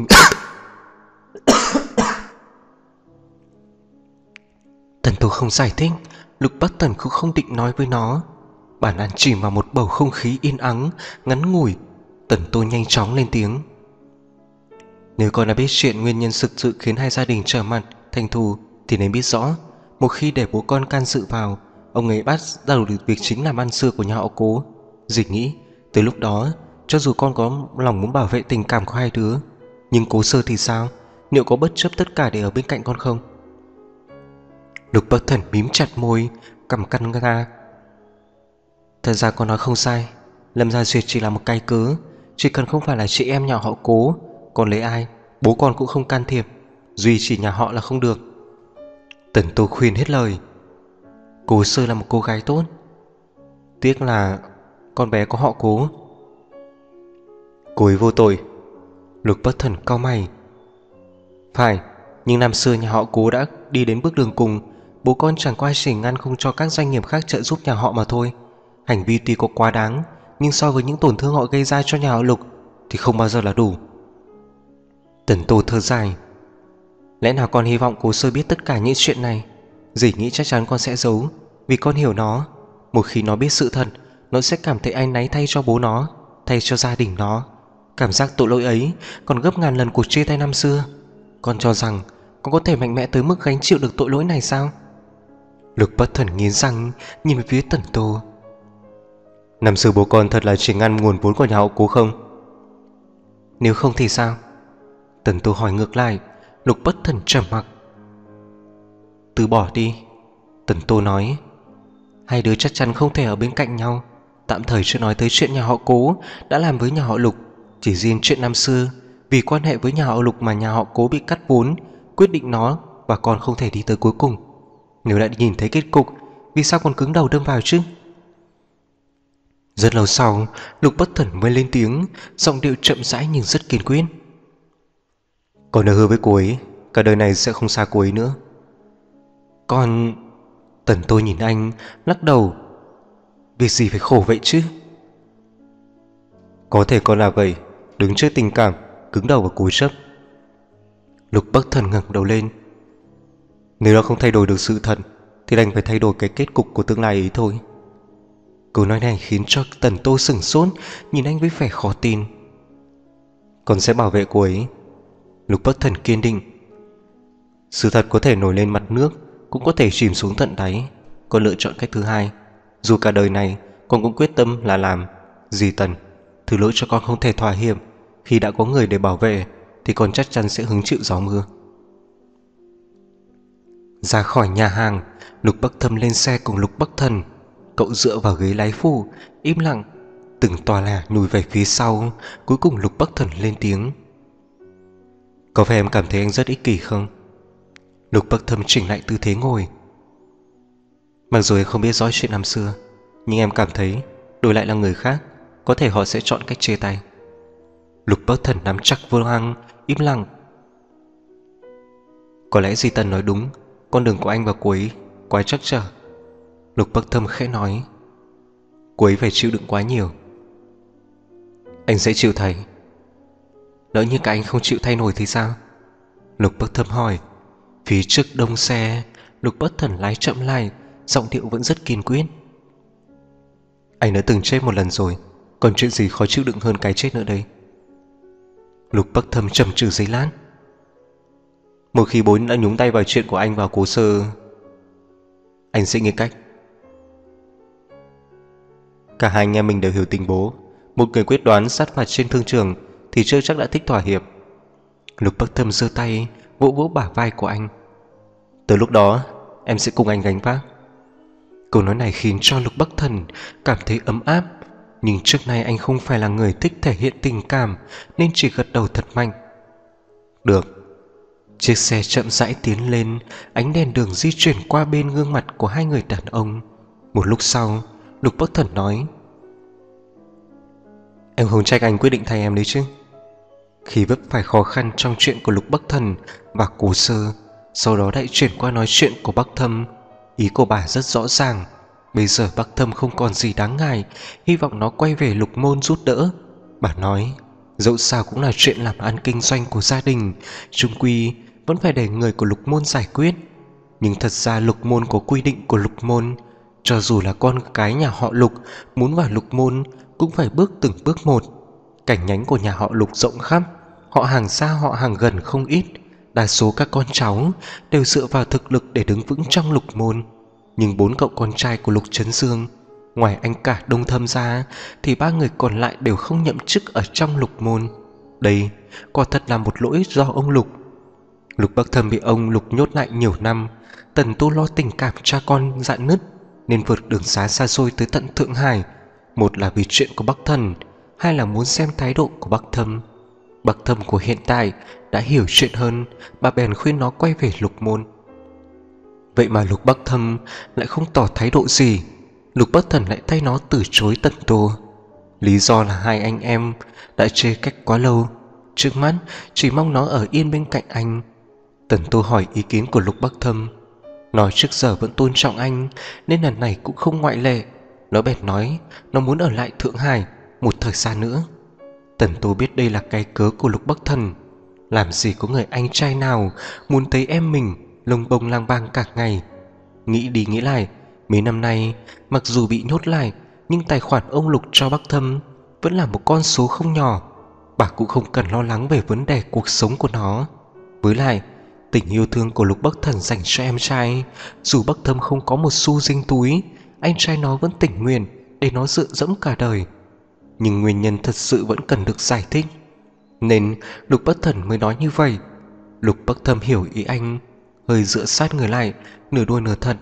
Tần Tố không giải thích. Lục Bắc Thần cũng không định nói với nó. Bản án chìm vào một bầu không khí yên ắng, ngắn ngủi. Tần Tố nhanh chóng lên tiếng. Nếu con đã biết chuyện nguyên nhân thực sự khiến hai gia đình trở mặt thành thù thì nên biết rõ, một khi để bố con can dự vào, ông ấy bắt đầu được việc chính làm ăn xưa của nhà họ Cố. Dì nghĩ tới lúc đó, cho dù con có lòng muốn bảo vệ tình cảm của hai đứa, nhưng Cố Sơ thì sao? Liệu có bất chấp tất cả để ở bên cạnh con không? Lục Bắc Thần mím chặt môi, cằm cắn ra. Thật ra con nói không sai, Lâm Gia Duyệt chỉ là một cái cớ. Chỉ cần không phải là chị em nhà họ Cố, còn lấy ai, bố con cũng không can thiệp. Duy chỉ nhà họ là không được. Tần Tô khuyên hết lời. Cố Sơ là một cô gái tốt, tiếc là con bé có họ Cố. Cô ấy vô tội. Lục Bắc Thần cau mày. Phải, nhưng năm xưa nhà họ Cố đã đi đến bước đường cùng. Bố con chẳng qua chỉ ngăn không cho các doanh nghiệp khác trợ giúp nhà họ mà thôi. Hành vi tuy có quá đáng, nhưng so với những tổn thương họ gây ra cho nhà họ Lục thì không bao giờ là đủ. Tần Tô thở dài. Lẽ nào con hy vọng Cố Sơ biết tất cả những chuyện này? Dì nghĩ chắc chắn con sẽ giấu, vì con hiểu nó. Một khi nó biết sự thật, nó sẽ cảm thấy áy náy thay cho bố nó, thay cho gia đình nó. Cảm giác tội lỗi ấy còn gấp ngàn lần cuộc chia tay năm xưa. Con cho rằng con có thể mạnh mẽ tới mức gánh chịu được tội lỗi này sao? Lục Bất Thần nghiến răng nhìn về phía Tần Tô. Năm xưa bố con thật là chỉ ngăn nguồn vốn của nhà họ Cố không? Nếu không thì sao? Tần Tô hỏi ngược lại. Lục Bất Thần trầm mặc. Từ bỏ đi, Tần Tô nói. Hai đứa chắc chắn không thể ở bên cạnh nhau. Tạm thời chưa nói tới chuyện nhà họ Cố đã làm với nhà họ Lục. Chỉ riêng chuyện năm xưa, vì quan hệ với nhà họ Lục mà nhà họ Cố bị cắt vốn, quyết định nó và con không thể đi tới cuối cùng. Nếu đã nhìn thấy kết cục, vì sao còn cứng đầu đâm vào chứ? Rất lâu sau, Lục Bất Thần mới lên tiếng, giọng điệu chậm rãi nhưng rất kiên quyết. Con đã hứa với cô ấy, cả đời này sẽ không xa cô ấy nữa. Con... Tần Tô nhìn anh, lắc đầu. Việc gì phải khổ vậy chứ? Có thể con là vậy, đứng trước tình cảm, cứng đầu và cúi chấp. Lục Bắc Thần ngẩng đầu lên. Nếu nó không thay đổi được sự thật, thì đành phải thay đổi cái kết cục của tương lai ấy thôi. Câu nói này khiến cho Tần Tô sửng sốt, nhìn anh với vẻ khó tin. Con sẽ bảo vệ cô ấy. Lục Bắc Thần kiên định. Sự thật có thể nổi lên mặt nước, cũng có thể chìm xuống tận đáy. Con lựa chọn cách thứ hai. Dù cả đời này con cũng quyết tâm là làm. Dì Tần, thứ lỗi cho con không thể thỏa hiệp. Khi đã có người để bảo vệ thì con chắc chắn sẽ hứng chịu gió mưa. Ra khỏi nhà hàng, Lục Bắc Thâm lên xe cùng Lục Bắc Thần. Cậu dựa vào ghế lái phụ, im lặng. Từng tòa là lùi về phía sau. Cuối cùng Lục Bắc Thần lên tiếng. Có phải em cảm thấy anh rất ích kỷ không? Lục Bắc Thâm chỉnh lại tư thế ngồi. Mặc dù em không biết rõ chuyện năm xưa, nhưng em cảm thấy đổi lại là người khác, có thể họ sẽ chọn cách chia tay. Lục Bắc Thần nắm chắc vô lăng, im lặng. Có lẽ Di Tần nói đúng, con đường của anh và cô ấy quá trắc trở. Lục Bắc Thâm khẽ nói. Cô ấy phải chịu đựng quá nhiều. Anh sẽ chịu thay. Lỡ như cả anh không chịu thay nổi thì sao? Lục Bắc Thâm hỏi. Phía trước đông xe, Lục Bắc Thần lái chậm lại, giọng điệu vẫn rất kiên quyết. Anh đã từng chết một lần rồi, còn chuyện gì khó chịu đựng hơn cái chết nữa đây? Lục Bắc Thâm trầm trừ giây lát. Một khi bố đã nhúng tay vào chuyện của anh và Cố Sơ, anh sẽ nghĩ cách. Cả hai anh em mình đều hiểu tình bố. Một người quyết đoán sát phạt trên thương trường thì chưa chắc đã thích thỏa hiệp. Lục Bắc Thâm giơ tay vỗ vỗ bả vai của anh. Từ lúc đó em sẽ cùng anh gánh vác. Câu nói này khiến cho Lục Bắc Thần cảm thấy ấm áp. Nhưng trước nay anh không phải là người thích thể hiện tình cảm, nên chỉ gật đầu thật mạnh. Được. Chiếc xe chậm rãi tiến lên. Ánh đèn đường di chuyển qua bên gương mặt của hai người đàn ông. Một lúc sau, Lục Bắc Thần nói. Em không trách anh quyết định thay em đấy chứ? Khi vấp phải khó khăn trong chuyện của Lục Bắc Thần và Cố Sơ, sau đó lại chuyển qua nói chuyện của Bắc Thâm. Ý của bà rất rõ ràng, bây giờ Bắc Thâm không còn gì đáng ngại, hy vọng nó quay về Lục Môn giúp đỡ. Bà nói, dẫu sao cũng là chuyện làm ăn kinh doanh của gia đình, chung quy vẫn phải để người của Lục Môn giải quyết. Nhưng thật ra Lục Môn có quy định của Lục Môn, cho dù là con cái nhà họ Lục muốn vào Lục Môn cũng phải bước từng bước một. Cảnh nhánh của nhà họ Lục rộng khắp, họ hàng xa họ hàng gần không ít, đa số các con cháu đều dựa vào thực lực để đứng vững trong Lục Môn. Nhưng bốn cậu con trai của Lục Trấn Dương, ngoài anh cả Đông Thâm ra, thì ba người còn lại đều không nhậm chức ở trong Lục Môn. Đây quả thật là một lỗi do ông Lục. Lục Bắc Thâm bị ông Lục nhốt lại nhiều năm, Tần Tu lo tình cảm cha con rạn nứt nên vượt đường xá xa xôi tới tận Thượng Hải. Một là vì chuyện của Bắc Thần, hai là muốn xem thái độ của Bắc Thâm. Bắc Thâm của hiện tại đã hiểu chuyện hơn, bà bèn khuyên nó quay về Lục Môn. Vậy mà Lục Bắc Thâm lại không tỏ thái độ gì. Lục Bắc Thần lại thay nó từ chối Tần Tu. Lý do là hai anh em đã chê cách quá lâu, trước mắt chỉ mong nó ở yên bên cạnh anh. Tần Tu hỏi ý kiến của Lục Bắc Thâm, nói trước giờ vẫn tôn trọng anh nên lần này cũng không ngoại lệ. Nó bèn nói nó muốn ở lại Thượng Hải một thời gian nữa. Tần Tu biết đây là cái cớ của Lục Bắc Thần. Làm gì có người anh trai nào muốn thấy em mình lông bông lang bang cả ngày. Nghĩ đi nghĩ lại, mấy năm nay mặc dù bị nhốt lại, nhưng tài khoản ông Lục cho Bắc Thâm vẫn là một con số không nhỏ. Bà cũng không cần lo lắng về vấn đề cuộc sống của nó. Với lại tình yêu thương của Lục Bắc Thần dành cho em trai, dù Bắc Thâm không có một xu dính túi, anh trai nó vẫn tình nguyện để nó dựa dẫm cả đời. Nhưng nguyên nhân thật sự vẫn cần được giải thích, nên Lục Bắc Thần mới nói như vậy. Lục Bắc Thâm hiểu ý anh, hơi dựa sát người lại, nửa đùa nửa thật.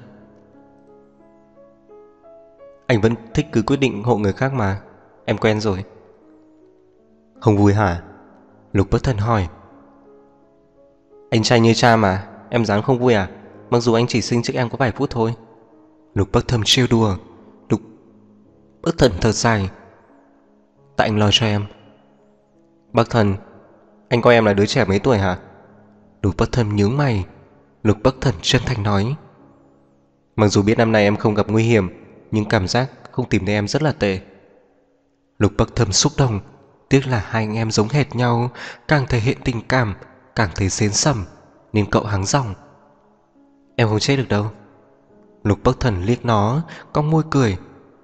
Anh vẫn thích cứ quyết định hộ người khác mà, em quen rồi. Không vui hả? Lục Bắc Thần hỏi. Anh trai như cha mà, em dám không vui à? Mặc dù anh chỉ sinh trước em có vài phút thôi. Lục Bắc Thâm trêu đùa. Lục Bắc Thần thở dài. Tại anh lo cho em. Bắc Thần, anh coi em là đứa trẻ mấy tuổi hả? Lục Bắc Thâm nhướng mày. Lục Bắc Thần chân thành nói, mặc dù biết năm nay em không gặp nguy hiểm, nhưng cảm giác không tìm thấy em rất là tệ. Lục Bắc Thâm xúc động. Tiếc là hai anh em giống hệt nhau, càng thể hiện tình cảm càng thấy xến sẩm, nên cậu hắng giọng, em không chết được đâu. Lục Bắc Thần liếc nó, cong môi cười.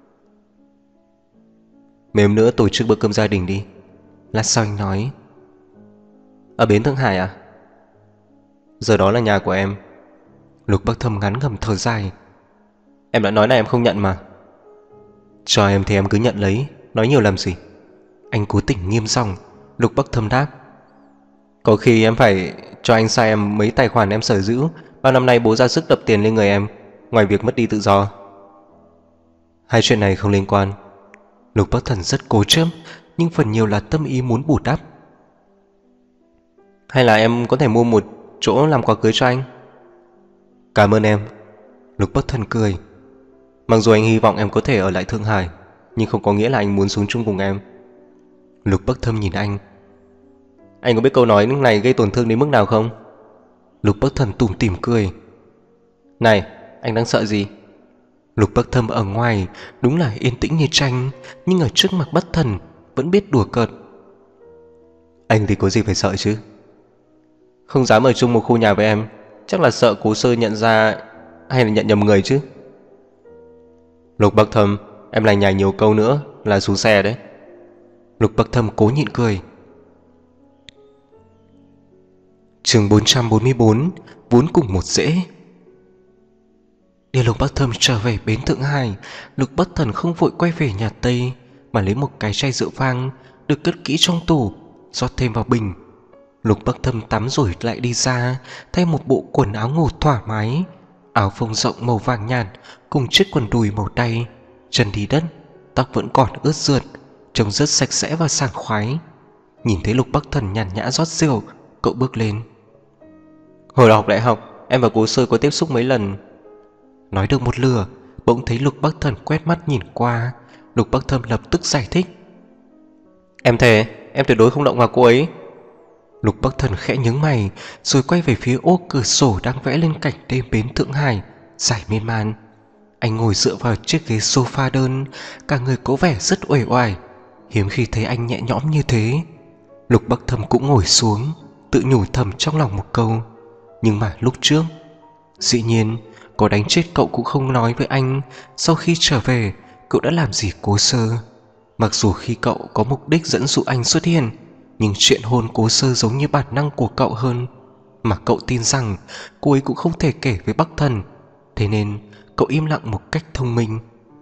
Mấy hôm nữa tổ chức bữa cơm gia đình đi. Lát sau anh nói, ở bến Thượng Hải à? Giờ đó là nhà của em. Lục Bắc Thâm ngắn ngầm thở dài. Em đã nói là em không nhận mà. Cho em thì em cứ nhận lấy, nói nhiều làm gì. Anh cố tình nghiêm giọng. Lục Bắc Thâm đáp, có khi em phải cho anh sai em mấy tài khoản em sở hữu. Bao năm nay bố ra sức đập tiền lên người em, ngoài việc mất đi tự do. Hai chuyện này không liên quan. Lục Bắc Thần rất cố chấp, nhưng phần nhiều là tâm ý muốn bù đắp. Hay là em có thể mua một chỗ làm quà cưới cho anh? Cảm ơn em. Lục Bắc Thần cười. Mặc dù anh hy vọng em có thể ở lại Thượng Hải, nhưng không có nghĩa là anh muốn xuống chung cùng em. Lục Bắc Thâm nhìn anh. Anh có biết câu nói này gây tổn thương đến mức nào không? Lục Bắc Thần tủm tỉm cười. Này, anh đang sợ gì? Lục Bắc Thâm ở ngoài đúng là yên tĩnh như tranh, nhưng ở trước mặt Bắc Thần vẫn biết đùa cợt. Anh thì có gì phải sợ chứ? Không dám ở chung một khu nhà với em, chắc là sợ Cố Sơ nhận ra hay là nhận nhầm người chứ. Lục Bắc Thâm, em lành nhài nhiều câu nữa là xuống xe đấy. Lục Bắc Thâm cố nhịn cười. Chương bốn trăm bốn mươi bốn, vốn cùng một rễ. Để Lục Bắc Thâm trở về bến Thượng Hải, Lục Bắc Thần không vội quay về nhà Tây, mà lấy một cái chai rượu vang được cất kỹ trong tủ, rót thêm vào bình. Lục Bắc Thâm tắm rồi lại đi ra, thay một bộ quần áo ngủ thoải mái, áo phông rộng màu vàng nhạt cùng chiếc quần đùi màu đay, chân đi đất, tóc vẫn còn ướt rượt, trông rất sạch sẽ và sảng khoái. Nhìn thấy Lục Bắc Thần nhàn nhã rót rượu, cậu bước lên. Hồi học đại học, em và Cố Sơ có tiếp xúc mấy lần. Nói được một lửa, bỗng thấy Lục Bắc Thần quét mắt nhìn qua. Lục Bắc Thâm lập tức giải thích. Em thề, em tuyệt đối không động vào cô ấy. Lục Bắc Thần khẽ nhướng mày, rồi quay về phía ô cửa sổ đang vẽ lên cảnh đêm bến Thượng Hải dài miên man. Anh ngồi dựa vào chiếc ghế sofa đơn, cả người có vẻ rất uể oải. Hiếm khi thấy anh nhẹ nhõm như thế. Lục Bắc Thần cũng ngồi xuống, tự nhủ thầm trong lòng một câu. Nhưng mà lúc trước, dĩ nhiên có đánh chết cậu cũng không nói với anh sau khi trở về cậu đã làm gì Cố Sơ. Mặc dù khi cậu có mục đích dẫn dụ anh xuất hiện, nhưng chuyện hôn Cố Sơ giống như bản năng của cậu hơn. Mà cậu tin rằng cô ấy cũng không thể kể với Bắc Thần, thế nên cậu im lặng một cách thông minh.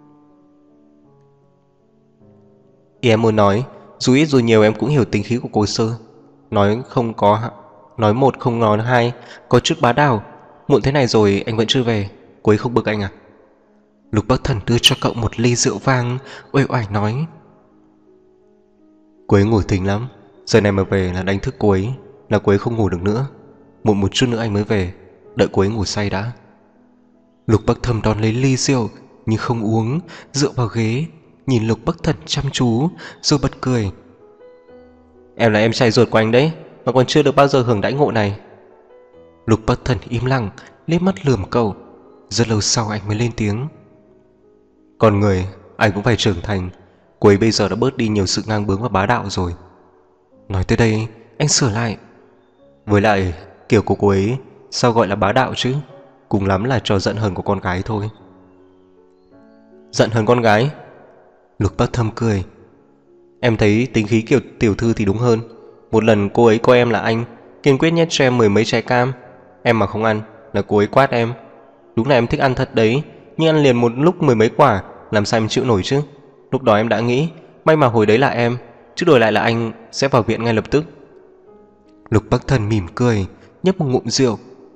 Ý em muốn nói, dù ít dù nhiều em cũng hiểu tính khí của Cố Sơ. Nói không có Nói một không nói hai, có chút bá đạo. Muộn thế này rồi anh vẫn chưa về, cô ấy không bực anh à? Lục Bắc Thần đưa cho cậu một ly rượu vang, uể oải nói. Cô ấy ngủ thinh lắm, giờ này mà về là đánh thức cô ấy, là cô ấy không ngủ được nữa. Muộn một chút nữa anh mới về, đợi cô ấy ngủ say đã. Lục Bắc Thần đón lấy ly rượu nhưng không uống, dựa vào ghế, nhìn Lục Bắc Thần chăm chú, rồi bật cười. Em là em trai ruột của anh đấy, mà còn chưa được bao giờ hưởng đãi ngộ này. Lục Bắc Thần im lặng, liếc mắt lườm cậu. Rất lâu sau anh mới lên tiếng. Con người, anh cũng phải trưởng thành. Cô ấy bây giờ đã bớt đi nhiều sự ngang bướng và bá đạo rồi. Nói tới đây, anh sửa lại. Với lại, kiểu của cô ấy sao gọi là bá đạo chứ? Cùng lắm là trò giận hờn của con gái thôi. Giận hờn con gái? Lục Bắc Thâm cười. Em thấy tính khí kiểu tiểu thư thì đúng hơn. Một lần cô ấy coi em là anh, kiên quyết nhét cho em mười mấy trái cam. Em mà không ăn là cô ấy quát em. Đúng là em thích ăn thật đấy, nhưng ăn liền một lúc mười mấy quả, làm sao em chịu nổi chứ? Lúc đó em đã nghĩ, may mà hồi đấy là em, chứ đổi lại là anh sẽ vào viện ngay lập tức. Lục Bắc Thần mỉm cười, nhấp một ngụm rượu.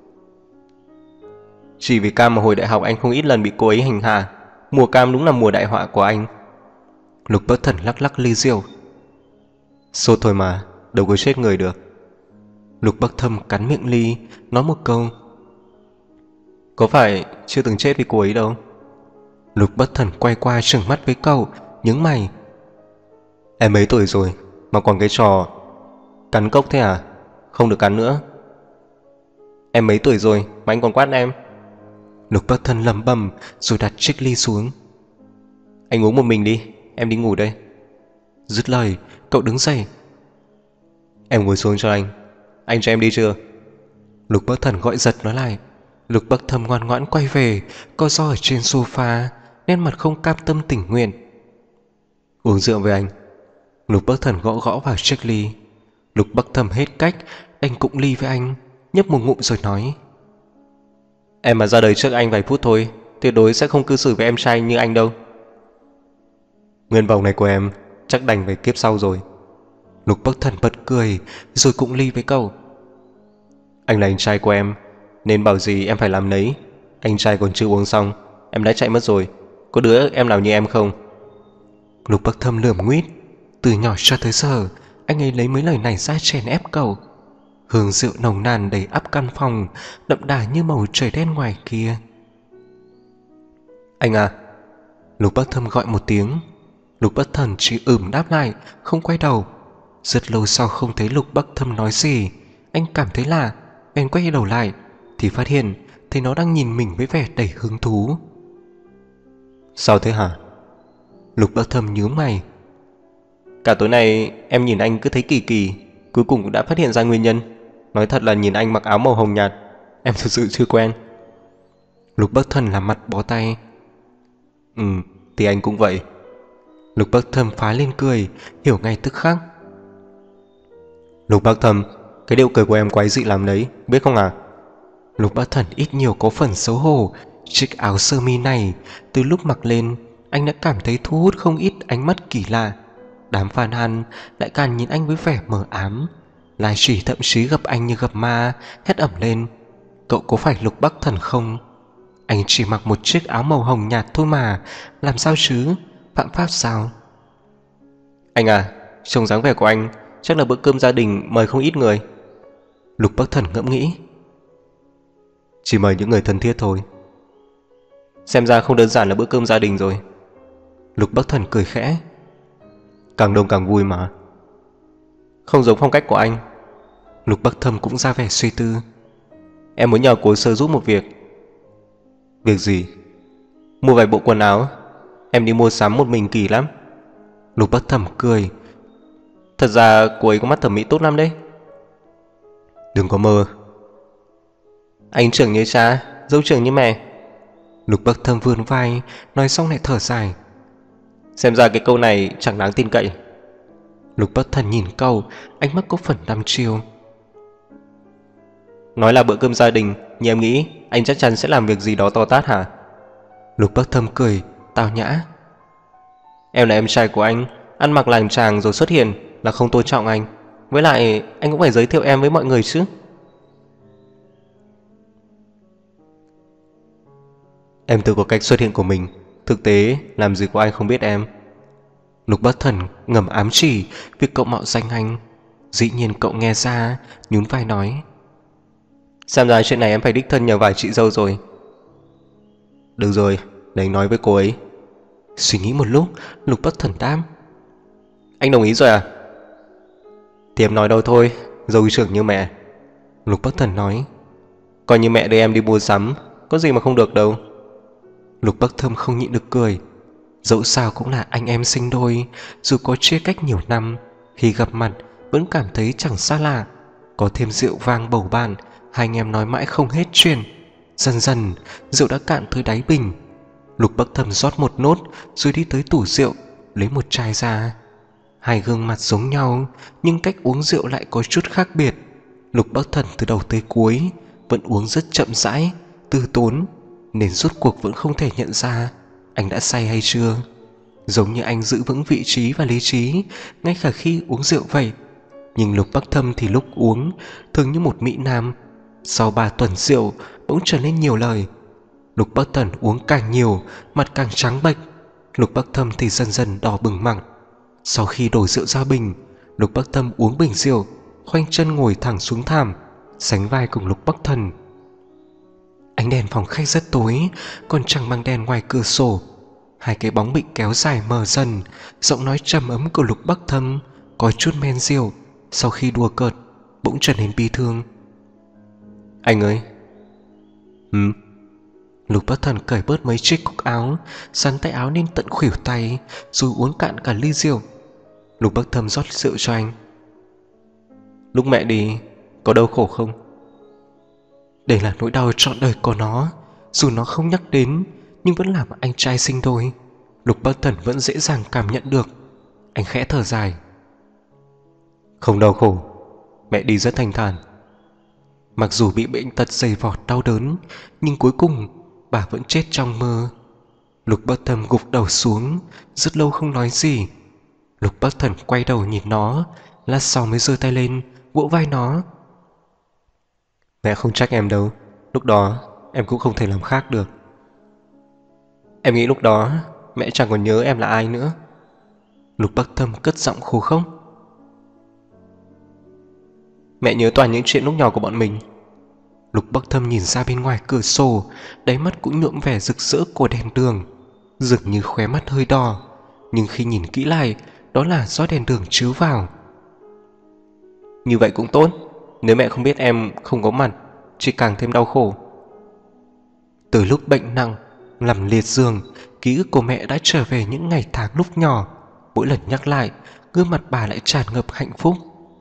Chỉ vì cam mà hồi đại học anh không ít lần bị cô ấy hành hạ. Mùa cam đúng là mùa đại họa của anh. Lục Bắc Thần lắc lắc ly rượu. Sốt thôi mà, đâu có chết người được. Lục Bắc Thâm cắn miệng ly, nói một câu. Có phải chưa từng chết vì cô ấy đâu? Lục Bắc Thần quay qua trừng mắt với cậu, nhướng mày. Em mấy tuổi rồi mà còn cái trò cắn cốc thế à? Không được cắn nữa. Em mấy tuổi rồi mà anh còn quát em? Lục Bắc Thần lẩm bẩm rồi đặt chiếc ly xuống. Anh uống một mình đi, em đi ngủ đây. Dứt lời, cậu đứng dậy. Em ngồi xuống cho anh. Anh cho em đi chưa? Lục Bắc Thần gọi giật nó lại. Lục Bắc Thâm ngoan ngoãn quay về, co ro ở trên sofa, nét mặt không cam tâm tình nguyện. Uống rượu với anh. Lục Bắc Thần gõ gõ vào chiếc ly. Lục Bắc Thâm hết cách, đành cụng ly với anh, nhấp một ngụm rồi nói. Em mà ra đời trước anh vài phút thôi, tuyệt đối sẽ không cư xử với em trai như anh đâu. Nguyên vòng này của em chắc đành về kiếp sau rồi. Lục Bắc Thần bật cười, rồi cụng ly với cậu. Anh là anh trai của em, nên bảo gì em phải làm nấy. Anh trai còn chưa uống xong, em đã chạy mất rồi. Có đứa em nào như em không? Lục Bắc Thâm lườm nguýt. Từ nhỏ cho tới giờ, anh ấy lấy mấy lời này ra chèn ép cậu. Hương rượu nồng nàn đầy ắp căn phòng, đậm đà như màu trời đen ngoài kia. Anh à. Lục Bắc Thâm gọi một tiếng. Lục Bắc Thần chỉ ừm đáp lại, không quay đầu. Rất lâu sau không thấy Lục Bắc Thâm nói gì, anh cảm thấy lạ, bèn quay đầu lại thì phát hiện thấy nó đang nhìn mình với vẻ đầy hứng thú. Sao thế hả? Lục Bắc Thâm nhướng mày. Cả tối nay em nhìn anh cứ thấy kỳ kỳ, cuối cùng cũng đã phát hiện ra nguyên nhân. Nói thật là nhìn anh mặc áo màu hồng nhạt, em thực sự chưa quen. Lục Bắc Thần làm mặt bó tay. Ừ, thì anh cũng vậy. Lục Bắc Thâm phá lên cười, hiểu ngay tức khắc. Lục Bắc Thâm, cái điệu cười của em quái dị làm đấy, biết không à? Lục Bắc Thần ít nhiều có phần xấu hổ. Chiếc áo sơ mi này, từ lúc mặc lên, anh đã cảm thấy thu hút không ít ánh mắt kỳ lạ. Đám fan hàn lại càng nhìn anh với vẻ mờ ám. Lai Chỉ thậm chí gặp anh như gặp ma, hét ẩm lên. Cậu có phải Lục Bắc Thần không? Anh chỉ mặc một chiếc áo màu hồng nhạt thôi mà, làm sao chứ? Phạm pháp sao? Anh à, trông dáng vẻ của anh chắc là bữa cơm gia đình mời không ít người. Lục Bắc Thần ngẫm nghĩ. Chỉ mời những người thân thiết thôi. Xem ra không đơn giản là bữa cơm gia đình rồi. Lục Bắc Thần cười khẽ. Càng đông càng vui mà. Không giống phong cách của anh. Lục Bắc Thâm cũng ra vẻ suy tư. Em muốn nhờ cô sơ giúp một việc. Việc gì? Mua vài bộ quần áo. Em đi mua sắm một mình kỳ lắm. Lục Bắc Thâm cười. Thật ra cô ấy có mắt thẩm mỹ tốt lắm đấy. Đừng có mơ. Anh trưởng như cha, dâu trưởng như mẹ. Lục Bắc Thâm vươn vai, nói xong lại thở dài. Xem ra cái câu này chẳng đáng tin cậy. Lục Bắc Thần nhìn cậu, ánh mắt có phần đăm chiêu. Nói là bữa cơm gia đình, nhưng em nghĩ anh chắc chắn sẽ làm việc gì đó to tát hả? Lục Bắc Thâm cười, tao nhã. Em là em trai của anh, ăn mặc làng chàng rồi xuất hiện là không tôn trọng anh. Với lại anh cũng phải giới thiệu em với mọi người chứ. Em tự có cách xuất hiện của mình, thực tế làm gì có ai không biết em. Lục Bắc Thần ngầm ám chỉ việc cậu mạo danh anh. Dĩ nhiên cậu nghe ra, nhún vai nói. Xem ra chuyện này em phải đích thân nhờ vài chị dâu rồi. Được rồi, để anh nói với cô ấy. Suy nghĩ một lúc, Lục Bắc Thần đáp. Anh đồng ý rồi à? Thì em nói đâu thôi, dâu trưởng như mẹ. Lục Bắc Thần nói. Coi như mẹ đưa em đi mua sắm, có gì mà không được đâu. Lục Bắc Thâm không nhịn được cười. Dẫu sao cũng là anh em sinh đôi, dù có chia cách nhiều năm, khi gặp mặt vẫn cảm thấy chẳng xa lạ. Có thêm rượu vang bầu bàn, hai anh em nói mãi không hết chuyện. Dần dần rượu đã cạn tới đáy bình. Lục Bắc Thâm rót một nốt rồi đi tới tủ rượu, lấy một chai ra. Hai gương mặt giống nhau, nhưng cách uống rượu lại có chút khác biệt. Lục Bắc Thần từ đầu tới cuối vẫn uống rất chậm rãi, từ tốn, nên rốt cuộc vẫn không thể nhận ra anh đã say hay chưa. Giống như anh giữ vững vị trí và lý trí ngay cả khi uống rượu vậy. Nhưng Lục Bắc Thâm thì lúc uống thường như một mỹ nam. Sau ba tuần rượu bỗng trở nên nhiều lời. Lục Bắc Thần uống càng nhiều, mặt càng trắng bệch. Lục Bắc Thâm thì dần dần đỏ bừng mặt. Sau khi đổ rượu ra bình, Lục Bắc Thâm uống bình rượu, khoanh chân ngồi thẳng xuống thảm, sánh vai cùng Lục Bắc Thần. Ánh đèn phòng khách rất tối, còn chẳng bằng đèn ngoài cửa sổ. Hai cái bóng bị kéo dài mờ dần. Giọng nói trầm ấm của Lục Bắc Thâm có chút men rượu, sau khi đùa cợt bỗng trở nên bi thương. Anh ơi. Ừ. Lục Bắc Thần cởi bớt mấy chiếc cúc áo, sắn tay áo lên tận khuỷu tay, rồi uống cạn cả ly rượu. Lục Bắc Thâm rót rượu cho anh. Lúc mẹ đi có đau khổ không? Đây là nỗi đau trọn đời của nó. Dù nó không nhắc đến, nhưng vẫn làm anh trai sinh đôi. Lục Bắc Thần vẫn dễ dàng cảm nhận được. Anh khẽ thở dài. Không đau khổ, mẹ đi rất thanh thản. Mặc dù bị bệnh tật dày vọt đau đớn, nhưng cuối cùng bà vẫn chết trong mơ. Lục Bắc Thần gục đầu xuống, rất lâu không nói gì. Lục Bắc Thần quay đầu nhìn nó, lát sau mới giơ tay lên vỗ vai nó. Mẹ không trách em đâu, lúc đó em cũng không thể làm khác được. Em nghĩ lúc đó mẹ chẳng còn nhớ em là ai nữa. Lục Bắc Thâm cất giọng khô khốc. Mẹ nhớ toàn những chuyện lúc nhỏ của bọn mình. Lục Bắc Thâm nhìn ra bên ngoài cửa sổ, đáy mắt cũng nhuộm vẻ rực rỡ của đèn đường. Dường như khóe mắt hơi đỏ, nhưng khi nhìn kỹ lại, đó là do đèn đường chiếu vào. Như vậy cũng tốt, nếu mẹ không biết em không có mặt, chỉ càng thêm đau khổ. Từ lúc bệnh nặng, nằm liệt giường, ký ức của mẹ đã trở về những ngày tháng lúc nhỏ. Mỗi lần nhắc lại, gương mặt bà lại tràn ngập hạnh phúc.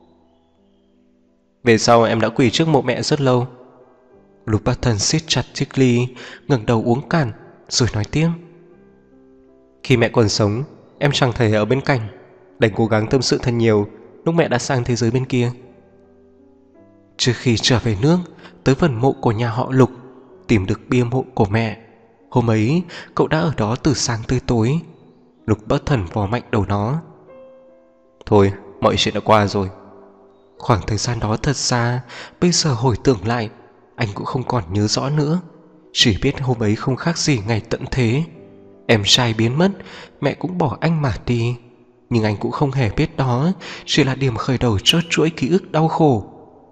Về sau em đã quỳ trước mộ mẹ rất lâu. Lục Bắc Thần siết chặt chiếc ly, ngẩng đầu uống cạn, rồi nói tiếp. Khi mẹ còn sống, em chẳng thể ở bên cạnh, đành cố gắng tâm sự thật nhiều lúc mẹ đã sang thế giới bên kia. Trước khi trở về nước, tới phần mộ của nhà họ Lục, tìm được bia mộ của mẹ. Hôm ấy, cậu đã ở đó từ sáng tới tối. Lục Bắc Thần vò mạnh đầu nó. Thôi, mọi chuyện đã qua rồi. Khoảng thời gian đó thật xa, bây giờ hồi tưởng lại, anh cũng không còn nhớ rõ nữa. Chỉ biết hôm ấy không khác gì ngày tận thế. Em trai biến mất, mẹ cũng bỏ anh mà đi. Nhưng anh cũng không hề biết đó chỉ là điểm khởi đầu cho chuỗi ký ức đau khổ.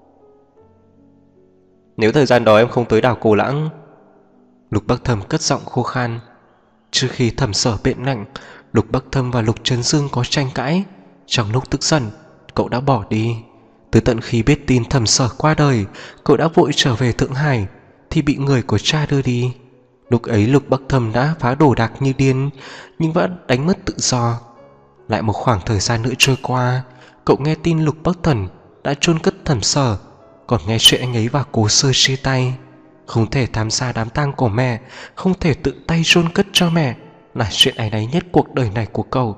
Nếu thời gian đó em không tới đảo Cổ Lãng. Lục Bắc Thâm cất giọng khô khan. Trước khi Thẩm Sở bệnh nặng, Lục Bắc Thâm và Lục Trấn Dương có tranh cãi. Trong lúc tức giận, cậu đã bỏ đi. Từ tận khi biết tin Thẩm Sở qua đời, cậu đã vội trở về Thượng Hải thì bị người của cha đưa đi. Lúc ấy Lục Bắc Thâm đã phá đồ đạc như điên, nhưng vẫn đánh mất tự do. Lại một khoảng thời gian nữa trôi qua, cậu nghe tin Lục Bắc Thần đã chôn cất Thẩm Sở, còn nghe chuyện anh ấy và Cố Sơ chia tay. Không thể tham gia đám tang của mẹ, không thể tự tay chôn cất cho mẹ, là chuyện áy náy nhất cuộc đời này của cậu.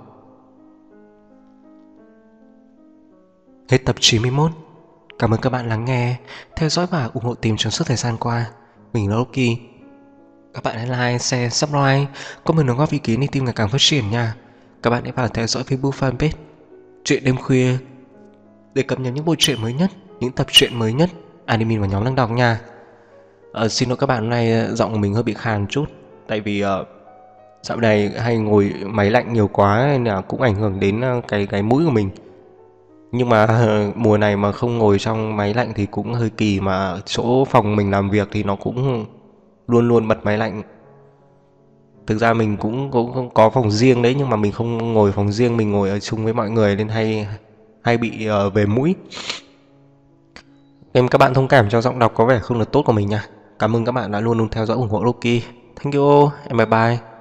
Hết tập chín mươi mốt. Cảm ơn các bạn lắng nghe, theo dõi và ủng hộ team trong suốt thời gian qua. Mình là Loki. Các bạn hãy like, share, subscribe, comment đóng góp ý kiến để team ngày càng phát triển nha. Các bạn hãy vào theo dõi Facebook fanpage Chuyện Đêm Khuya để cập nhật những bộ truyện mới nhất, những tập truyện mới nhất, admin và nhóm đang đọc nha. uh, Xin lỗi các bạn, hôm nay giọng của mình hơi bị khàn chút, tại vì uh, dạo này hay ngồi máy lạnh nhiều quá nên là cũng ảnh hưởng đến uh, cái cái mũi của mình. Nhưng mà uh, mùa này mà không ngồi trong máy lạnh thì cũng hơi kỳ, mà chỗ phòng mình làm việc thì nó cũng luôn luôn bật máy lạnh. Thực ra mình cũng, cũng có phòng riêng đấy, nhưng mà mình không ngồi phòng riêng, mình ngồi ở chung với mọi người nên hay hay bị uh, về mũi. Em các bạn thông cảm cho giọng đọc có vẻ không được tốt của mình nha. Cảm ơn các bạn đã luôn luôn theo dõi ủng hộ Loki. Thank you, and bye bye.